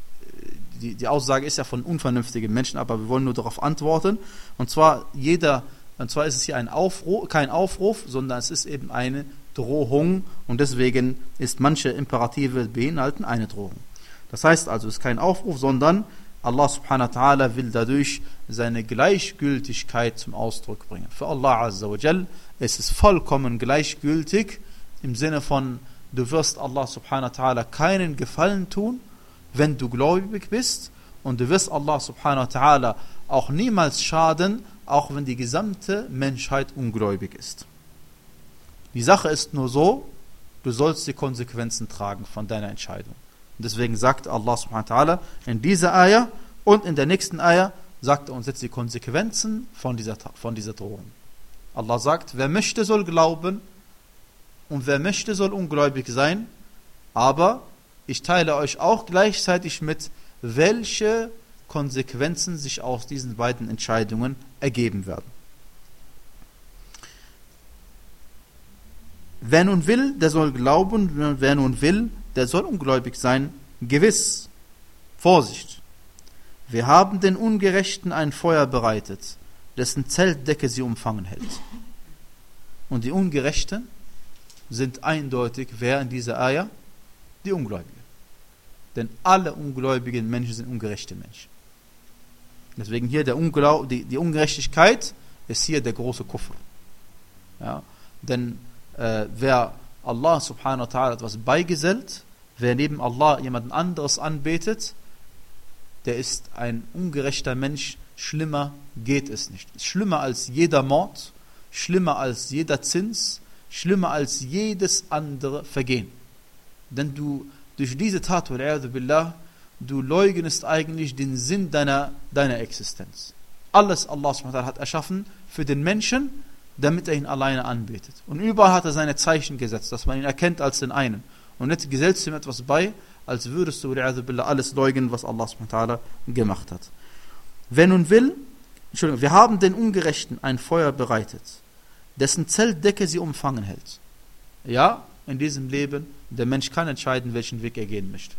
die, die Aussage ist ja von unvernünftigen Menschen, aber wir wollen nur darauf antworten. Und zwar jeder, und zwar ist es hier ein Aufruf, kein Aufruf, sondern es ist eben eine Drohung und deswegen ist manche Imperative beinhalten eine Drohung. Das heißt also, es ist kein Aufruf, sondern Allah subhanahu wa ta'ala will dadurch seine Gleichgültigkeit zum Ausdruck bringen. Für Allah azza wa jal ist es vollkommen gleichgültig im Sinne von, du wirst Allah subhanahu wa ta'ala keinen Gefallen tun, wenn du gläubig bist, und du wirst Allah subhanahu wa ta'ala auch niemals schaden, auch wenn die gesamte Menschheit ungläubig ist. Die Sache ist nur so, du sollst die Konsequenzen tragen von deiner Entscheidung. Und deswegen sagt Allah subhanahu wa ta'ala in dieser Ayah und in der nächsten Ayah sagt er uns jetzt die Konsequenzen von dieser, von dieser Drohung. Allah sagt, wer möchte, soll glauben, und wer möchte, soll ungläubig sein, aber ich teile euch auch gleichzeitig mit, welche Konsequenzen sich aus diesen beiden Entscheidungen ergeben werden. Wer nun will, der soll glauben, wer nun will, der soll ungläubig sein, gewiss. Vorsicht! Wir haben den Ungerechten ein Feuer bereitet, dessen Zeltdecke sie umfangen hält. Und die Ungerechten sind eindeutig, wer in dieser Ayah? Die Ungläubigen. Denn alle ungläubigen Menschen sind ungerechte Menschen. Deswegen hier der Unglaub, die, die Ungerechtigkeit ist hier der große Kufr. Ja? Denn äh, wer Allah subhanahu wa ta'ala etwas beigesellt, wer neben Allah jemanden anderes anbetet, der ist ein ungerechter Mensch. Schlimmer geht es nicht. Schlimmer als jeder Mord, schlimmer als jeder Zins, schlimmer als jedes andere Vergehen. Denn du, durch diese Tat, billah, du leugnest eigentlich den Sinn deiner, deiner Existenz. Alles Allah subhanahu wa ta'ala hat erschaffen für den Menschen, damit er ihn alleine anbetet. Und überall hat er seine Zeichen gesetzt, dass man ihn erkennt als den einen. Und jetzt gesellst du ihm etwas bei, als würdest du billah, alles leugnen, was Allah subhanahu wa ta'ala gemacht hat. Wer nun will, Entschuldigung, wir haben den Ungerechten ein Feuer bereitet, dessen Zeltdecke sie umfangen hält. Ja, in diesem Leben, der Mensch kann entscheiden, welchen Weg er gehen möchte.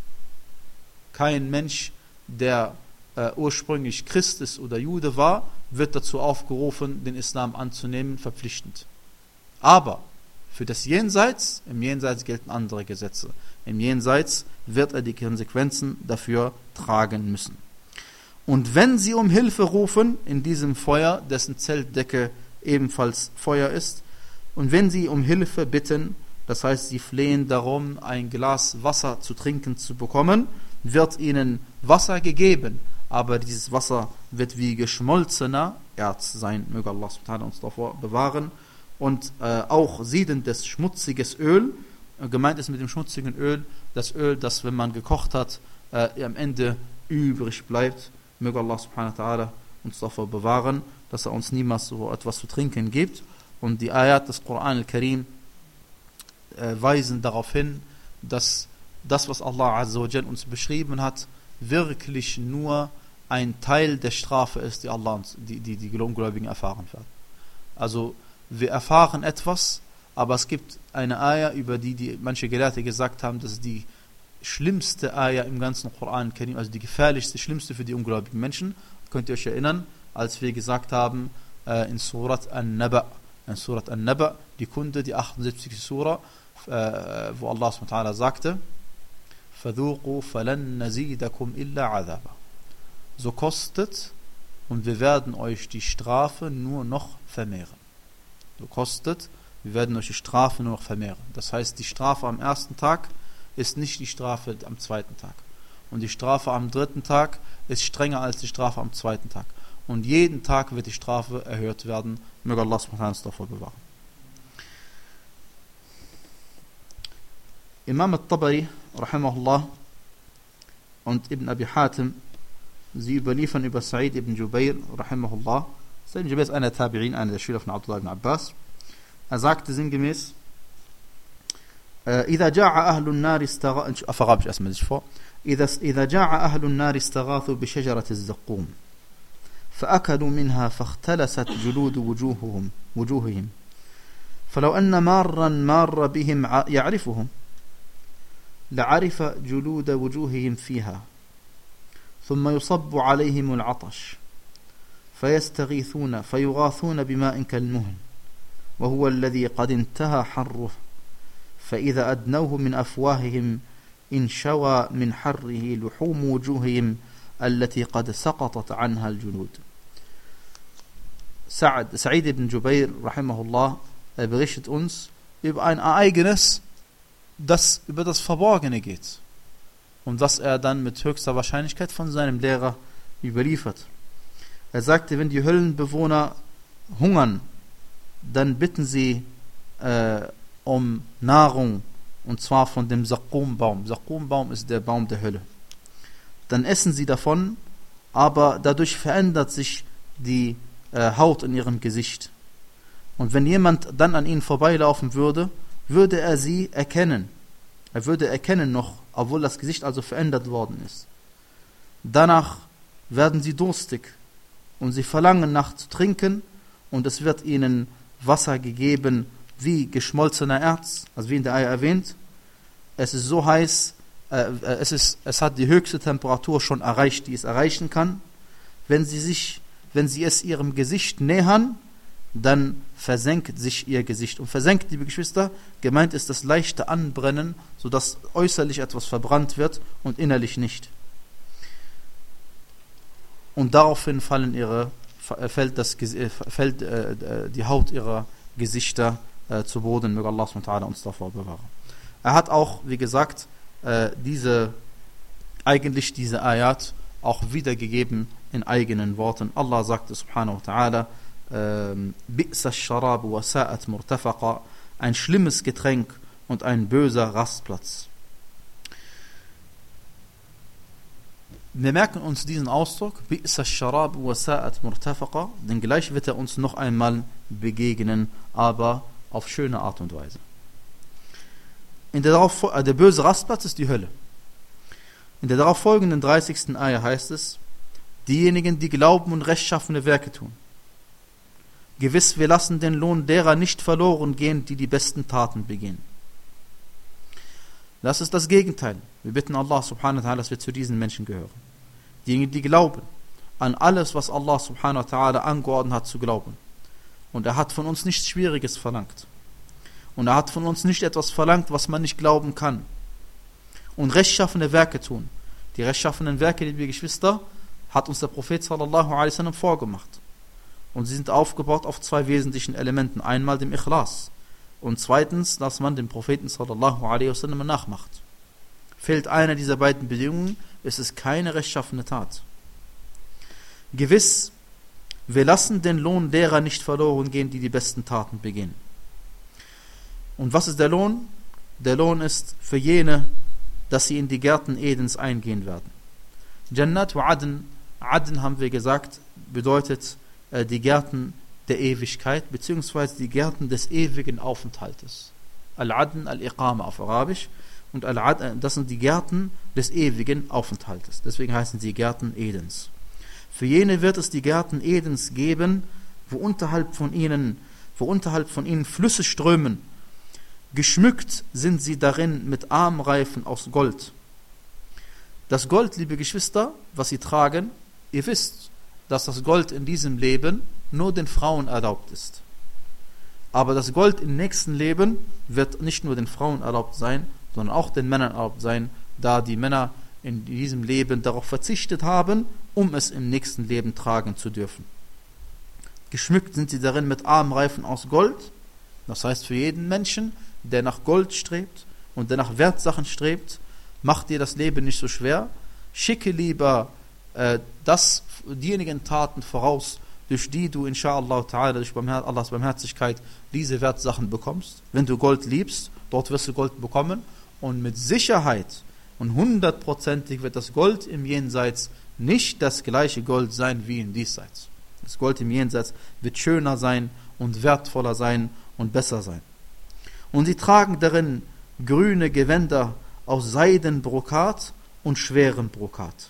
Kein Mensch, der äh, ursprünglich Christ ist oder Jude war, wird dazu aufgerufen, den Islam anzunehmen, verpflichtend. Aber für das Jenseits, im Jenseits gelten andere Gesetze. Im Jenseits wird er die Konsequenzen dafür tragen müssen. Und wenn sie um Hilfe rufen, in diesem Feuer, dessen Zeltdecke ebenfalls Feuer ist, und wenn sie um Hilfe bitten, das heißt, sie flehen darum, ein Glas Wasser zu trinken zu bekommen, wird ihnen Wasser gegeben, aber dieses Wasser wird wie geschmolzener Erz sein, möge Allah subhanahu wa ta'ala uns davor bewahren, und äh, auch siedendes, schmutziges Öl, äh, gemeint ist mit dem schmutzigen Öl, das Öl, das, wenn man gekocht hat, äh, am Ende übrig bleibt. Möge Allah subhanahu wa ta'ala uns davor bewahren, dass er uns niemals so etwas zu trinken gibt. Und die Ayat des Koran al-Karim äh, weisen darauf hin, dass das, was Allah azza wa jal uns beschrieben hat, wirklich nur ein Teil der Strafe ist, die Allah uns, die, die, die Ungläubigen erfahren werden. Also wir erfahren etwas, aber es gibt eine Ayah, über die, die manche Gelehrte gesagt haben, dass die schlimmste Ayah im ganzen Koran, also die gefährlichste, schlimmste für die ungläubigen Menschen. Könnt ihr euch erinnern, als wir gesagt haben, äh, in Surat An-Naba, in Surat An-Naba, die Kunde, die achtundsiebzigste Surah, äh, wo Allah subhanahu wa ta'ala sagte, فَذُوقُوا فَلَنْ نَزِيدَكُمْ إِلَّا عَذَابًا. So kostet, und wir werden euch die Strafe nur noch vermehren. So kostet, wir werden euch die Strafe nur noch vermehren. Das heißt, die Strafe am ersten Tag ist nicht die Strafe am zweiten Tag. Und die Strafe am dritten Tag ist strenger als die Strafe am zweiten Tag. Und jeden Tag wird die Strafe erhöht werden. Möge Allah subhanahu wa ta'ala uns davor bewahren. Imam al-Tabari, rahimahullah, und Ibn Abi Hatim, sie überliefern über Sa'id ibn Jubair, rahimahullah. Sa'id ibn Jubair ist einer der Tabi'in, einer der Schüler von Abdullah ibn Abbas. Er sagte sinngemäß, إذا جاع أهل النار استغاثوا أفغابش أسمع الشفاء إذا إذا جاع أهل النار استغاثوا بشجرة الزقوم فأكلوا منها فاختلست جلود وجوههم وجوههم فلو أن مارا مار بهم يعرفهم لعرف جلود وجوههم فيها ثم يصب عليهم العطش فيستغيثون فيغاثون بماء كالمهل وهو الذي قد انتهى حره فإذا أدنوه من أفواههم انشوى من حره لحوم وجوههم التي قد سقطت عنها الجلود. Sa'id, Sa'id ibn Jubair, rahimahullah, er berichtet uns über ein Ereignis, das über das Verborgene geht und das er dann mit höchster Wahrscheinlichkeit von seinem Lehrer überliefert. Er sagte, wenn die Höllenbewohner hungern, dann bitten sie äh, um Nahrung, und zwar von dem Saqum-Baum. Saqum-Baum ist der Baum der Hölle. Dann essen sie davon, aber dadurch verändert sich die äh, Haut in ihrem Gesicht. Und wenn jemand dann an ihnen vorbeilaufen würde würde er sie erkennen. Er würde erkennen noch, obwohl das Gesicht also verändert worden ist. Danach werden sie durstig und sie verlangen nach zu trinken und es wird ihnen Wasser gegeben wie geschmolzener Erz, also wie in der Eier erwähnt. Es ist so heiß, äh, es, ist, es hat die höchste Temperatur schon erreicht, die es erreichen kann. Wenn sie, sich, wenn sie es ihrem Gesicht nähern, dann versenkt sich ihr Gesicht. Und versenkt, liebe Geschwister, gemeint ist das leichte Anbrennen, sodass äußerlich etwas verbrannt wird und innerlich nicht. Und daraufhin fallen ihre, fällt, das, fällt äh, die Haut ihrer Gesichter äh, zu Boden. Möge Allah subhanahu wa ta'ala uns davor bewahren. Er hat auch, wie gesagt, äh, diese, eigentlich diese Ayat auch wiedergegeben in eigenen Worten. Allah sagte subhanahu wa ta'ala, Bi'sa ash-sharab wa sa'at murtafaqa, ein schlimmes Getränk und ein böser Rastplatz. Wir merken uns diesen Ausdruck, Bi'sa ash-sharab wa sa'at murtafaqa, denn gleich wird er uns noch einmal begegnen, aber auf schöne Art und Weise. In der, darauf, äh, der böse Rastplatz ist die Hölle. In der darauf folgenden dreißigsten Ayah heißt es, diejenigen, die glauben und rechtschaffene Werke tun. Gewiss, wir lassen den Lohn derer nicht verloren gehen, die die besten Taten begehen. Das ist das Gegenteil. Wir bitten Allah subhanahu wa ta'ala, dass wir zu diesen Menschen gehören. Diejenigen, die glauben an alles, was Allah subhanahu wa ta'ala angeordnet hat zu glauben. Und er hat von uns nichts Schwieriges verlangt. Und er hat von uns nicht etwas verlangt, was man nicht glauben kann. Und rechtschaffene Werke tun. Die rechtschaffenen Werke, liebe Geschwister, hat uns der Prophet sallallahu alaihi wasallam vorgemacht. Und sie sind aufgebaut auf zwei wesentlichen Elementen. Einmal dem Ikhlas. Und zweitens, dass man den Propheten sallallahu alaihi wasallam nachmacht. Fehlt einer dieser beiden Bedingungen, ist es keine rechtschaffene Tat. Gewiss, wir lassen den Lohn derer nicht verloren gehen, die die besten Taten begehen. Und was ist der Lohn? Der Lohn ist für jene, dass sie in die Gärten Edens eingehen werden. Jannat wa Adn, Adn haben wir gesagt, bedeutet die Gärten der Ewigkeit, beziehungsweise die Gärten des ewigen Aufenthaltes. Al-Adn, Al-Iqama auf Arabisch, und Al-Adn, das sind die Gärten des ewigen Aufenthaltes. Deswegen heißen sie Gärten Edens. Für jene wird es die Gärten Edens geben, wo unterhalb von ihnen, wo unterhalb von ihnen Flüsse strömen. Geschmückt sind sie darin mit Armreifen aus Gold. Das Gold, liebe Geschwister, was sie tragen, ihr wisst, dass das Gold in diesem Leben nur den Frauen erlaubt ist. Aber das Gold im nächsten Leben wird nicht nur den Frauen erlaubt sein, sondern auch den Männern erlaubt sein, da die Männer in diesem Leben darauf verzichtet haben, um es im nächsten Leben tragen zu dürfen. Geschmückt sind sie darin mit Armreifen aus Gold. Das heißt, für jeden Menschen, der nach Gold strebt und der nach Wertsachen strebt, macht dir das Leben nicht so schwer. Schicke lieber äh, das, diejenigen Taten voraus, durch die du inshallah ta'ala, durch Allahs Barmherzigkeit, diese Wertsachen bekommst. Wenn du Gold liebst, dort wirst du Gold bekommen. Und mit Sicherheit und hundertprozentig wird das Gold im Jenseits nicht das gleiche Gold sein wie im Diesseits. Das Gold im Jenseits wird schöner sein und wertvoller sein und besser sein. Und sie tragen darin grüne Gewänder aus Seidenbrokat und schwerem Brokat.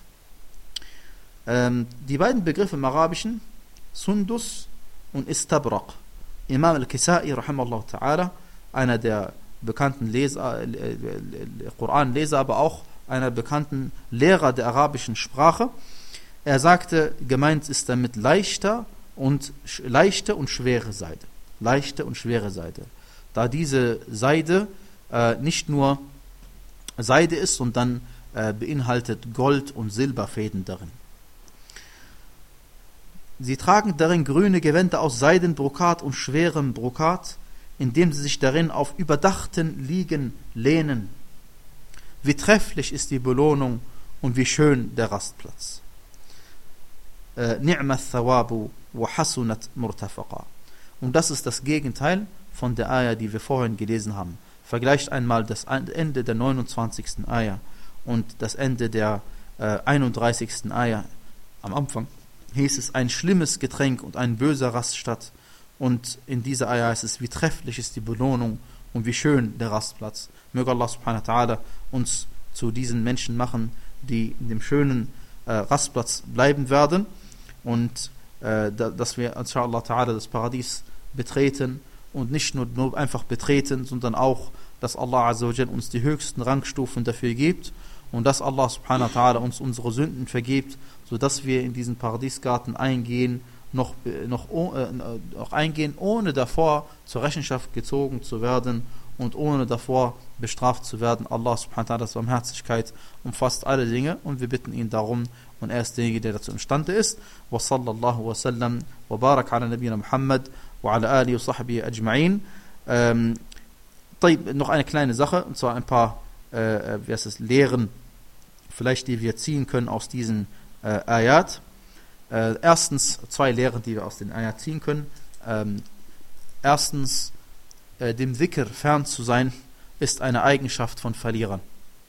Ähm, die beiden Begriffe im Arabischen, Sundus und Istabraq. Imam al-Kisai, rahimahullah ta'ala, einer der bekannten Leser, äh, Koranleser, aber auch einer bekannten Lehrer der arabischen Sprache, er sagte, gemeint ist damit leichter und leichte und schwere Seide. Leichte und schwere Seide. Da diese Seide äh, nicht nur Seide ist, sondern äh, beinhaltet Gold- und Silberfäden darin. Sie tragen darin grüne Gewänder aus Seidenbrokat und schwerem Brokat, indem sie sich darin auf überdachten Liegen lehnen. Wie trefflich ist die Belohnung und wie schön der Rastplatz. Ni'ma thawabu wa hasunat murtafaqa. Und das ist das Gegenteil von der Ayah, die wir vorhin gelesen haben. Vergleicht einmal das Ende der neunundzwanzigsten Ayah und das Ende der äh, einunddreißigsten Ayah. Am Anfang hieß es ein schlimmes Getränk und ein böser Raststatt. Und in dieser Ayah heißt es, wie trefflich ist die Belohnung und wie schön der Rastplatz. Möge Allah subhanahu wa ta'ala uns zu diesen Menschen machen, die in dem schönen äh, Rastplatz bleiben werden und äh, da, dass wir inshallah ta'ala das Paradies betreten und nicht nur, nur einfach betreten, sondern auch, dass Allah azza wa jal uns die höchsten Rangstufen dafür gibt und dass Allah subhanahu wa ta'ala uns unsere Sünden vergibt, sodass wir in diesen Paradiesgarten eingehen, noch, noch, äh, noch eingehen, ohne davor zur Rechenschaft gezogen zu werden und ohne davor bestraft zu werden. Allah subhanahu wa ta'ala's Barmherzigkeit umfasst alle Dinge und wir bitten ihn darum und er ist derjenige, der dazu imstande ist. Wa sallallahu wa sallam wa barak ala nabiyina Muhammad wa ala alihi wa sahbihi ajma'in. Ähm, noch eine kleine Sache, und zwar ein paar äh, wie heißt es, Lehren, vielleicht die wir ziehen können aus diesen äh, Ayat. Äh, erstens, zwei Lehren, die wir aus den Ayat ziehen können. Ähm, erstens, äh, dem Dhikr fern zu sein, ist eine Eigenschaft von Verlierern.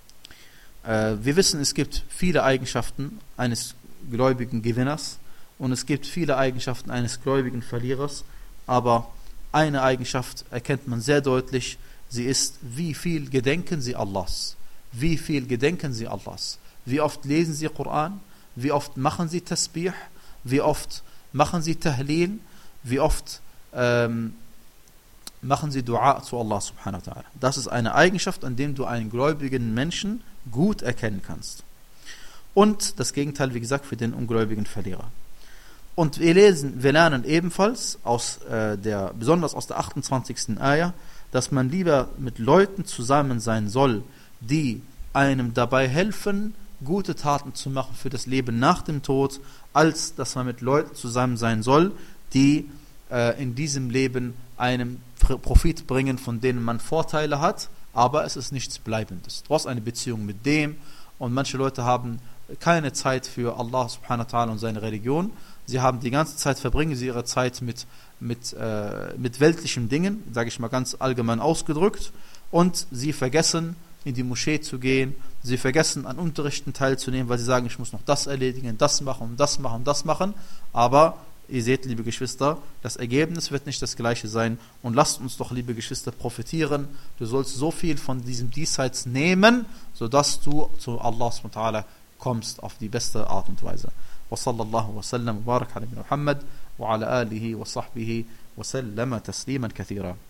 Äh, wir wissen, es gibt viele Eigenschaften eines gläubigen Gewinners und es gibt viele Eigenschaften eines gläubigen Verlierers, aber eine Eigenschaft erkennt man sehr deutlich, sie ist, wie viel gedenken sie Allahs, wie viel gedenken sie Allahs, wie oft lesen sie Koran, wie oft machen sie Tasbih, wie oft machen sie Tahlil, wie oft ähm, machen sie Dua zu Allah subhanahu wa ta'ala. Das ist eine Eigenschaft, an dem du einen gläubigen Menschen gut erkennen kannst. Und das Gegenteil, wie gesagt, für den ungläubigen Verlierer. Und wir lesen, wir lernen ebenfalls aus äh, der, besonders aus der achtundzwanzigsten Ayah, dass man lieber mit Leuten zusammen sein soll, die einem dabei helfen, gute Taten zu machen für das Leben nach dem Tod, als dass man mit Leuten zusammen sein soll, die äh, in diesem Leben einem Profit bringen, von denen man Vorteile hat, aber es ist nichts Bleibendes. Du hast eine Beziehung mit dem und manche Leute haben keine Zeit für Allah subhanahu wa ta'ala und seine Religion. Sie haben die ganze Zeit, verbringen sie ihre Zeit mit, mit, äh, mit weltlichen Dingen, sage ich mal ganz allgemein ausgedrückt, und sie vergessen, in die Moschee zu gehen, sie vergessen, an Unterrichten teilzunehmen, weil sie sagen, ich muss noch das erledigen, das machen, das machen, das machen, aber ihr seht, liebe Geschwister, das Ergebnis wird nicht das gleiche sein und lasst uns doch, liebe Geschwister, profitieren. Du sollst so viel von diesem Diesseits nehmen, sodass du zu Allah subhanahu wa ta'ala kommst auf die beste Art und Weise. وصلى الله وسلم وبارك على نبينا محمد وعلى آله وصحبه وسلم تسليما كثيرا.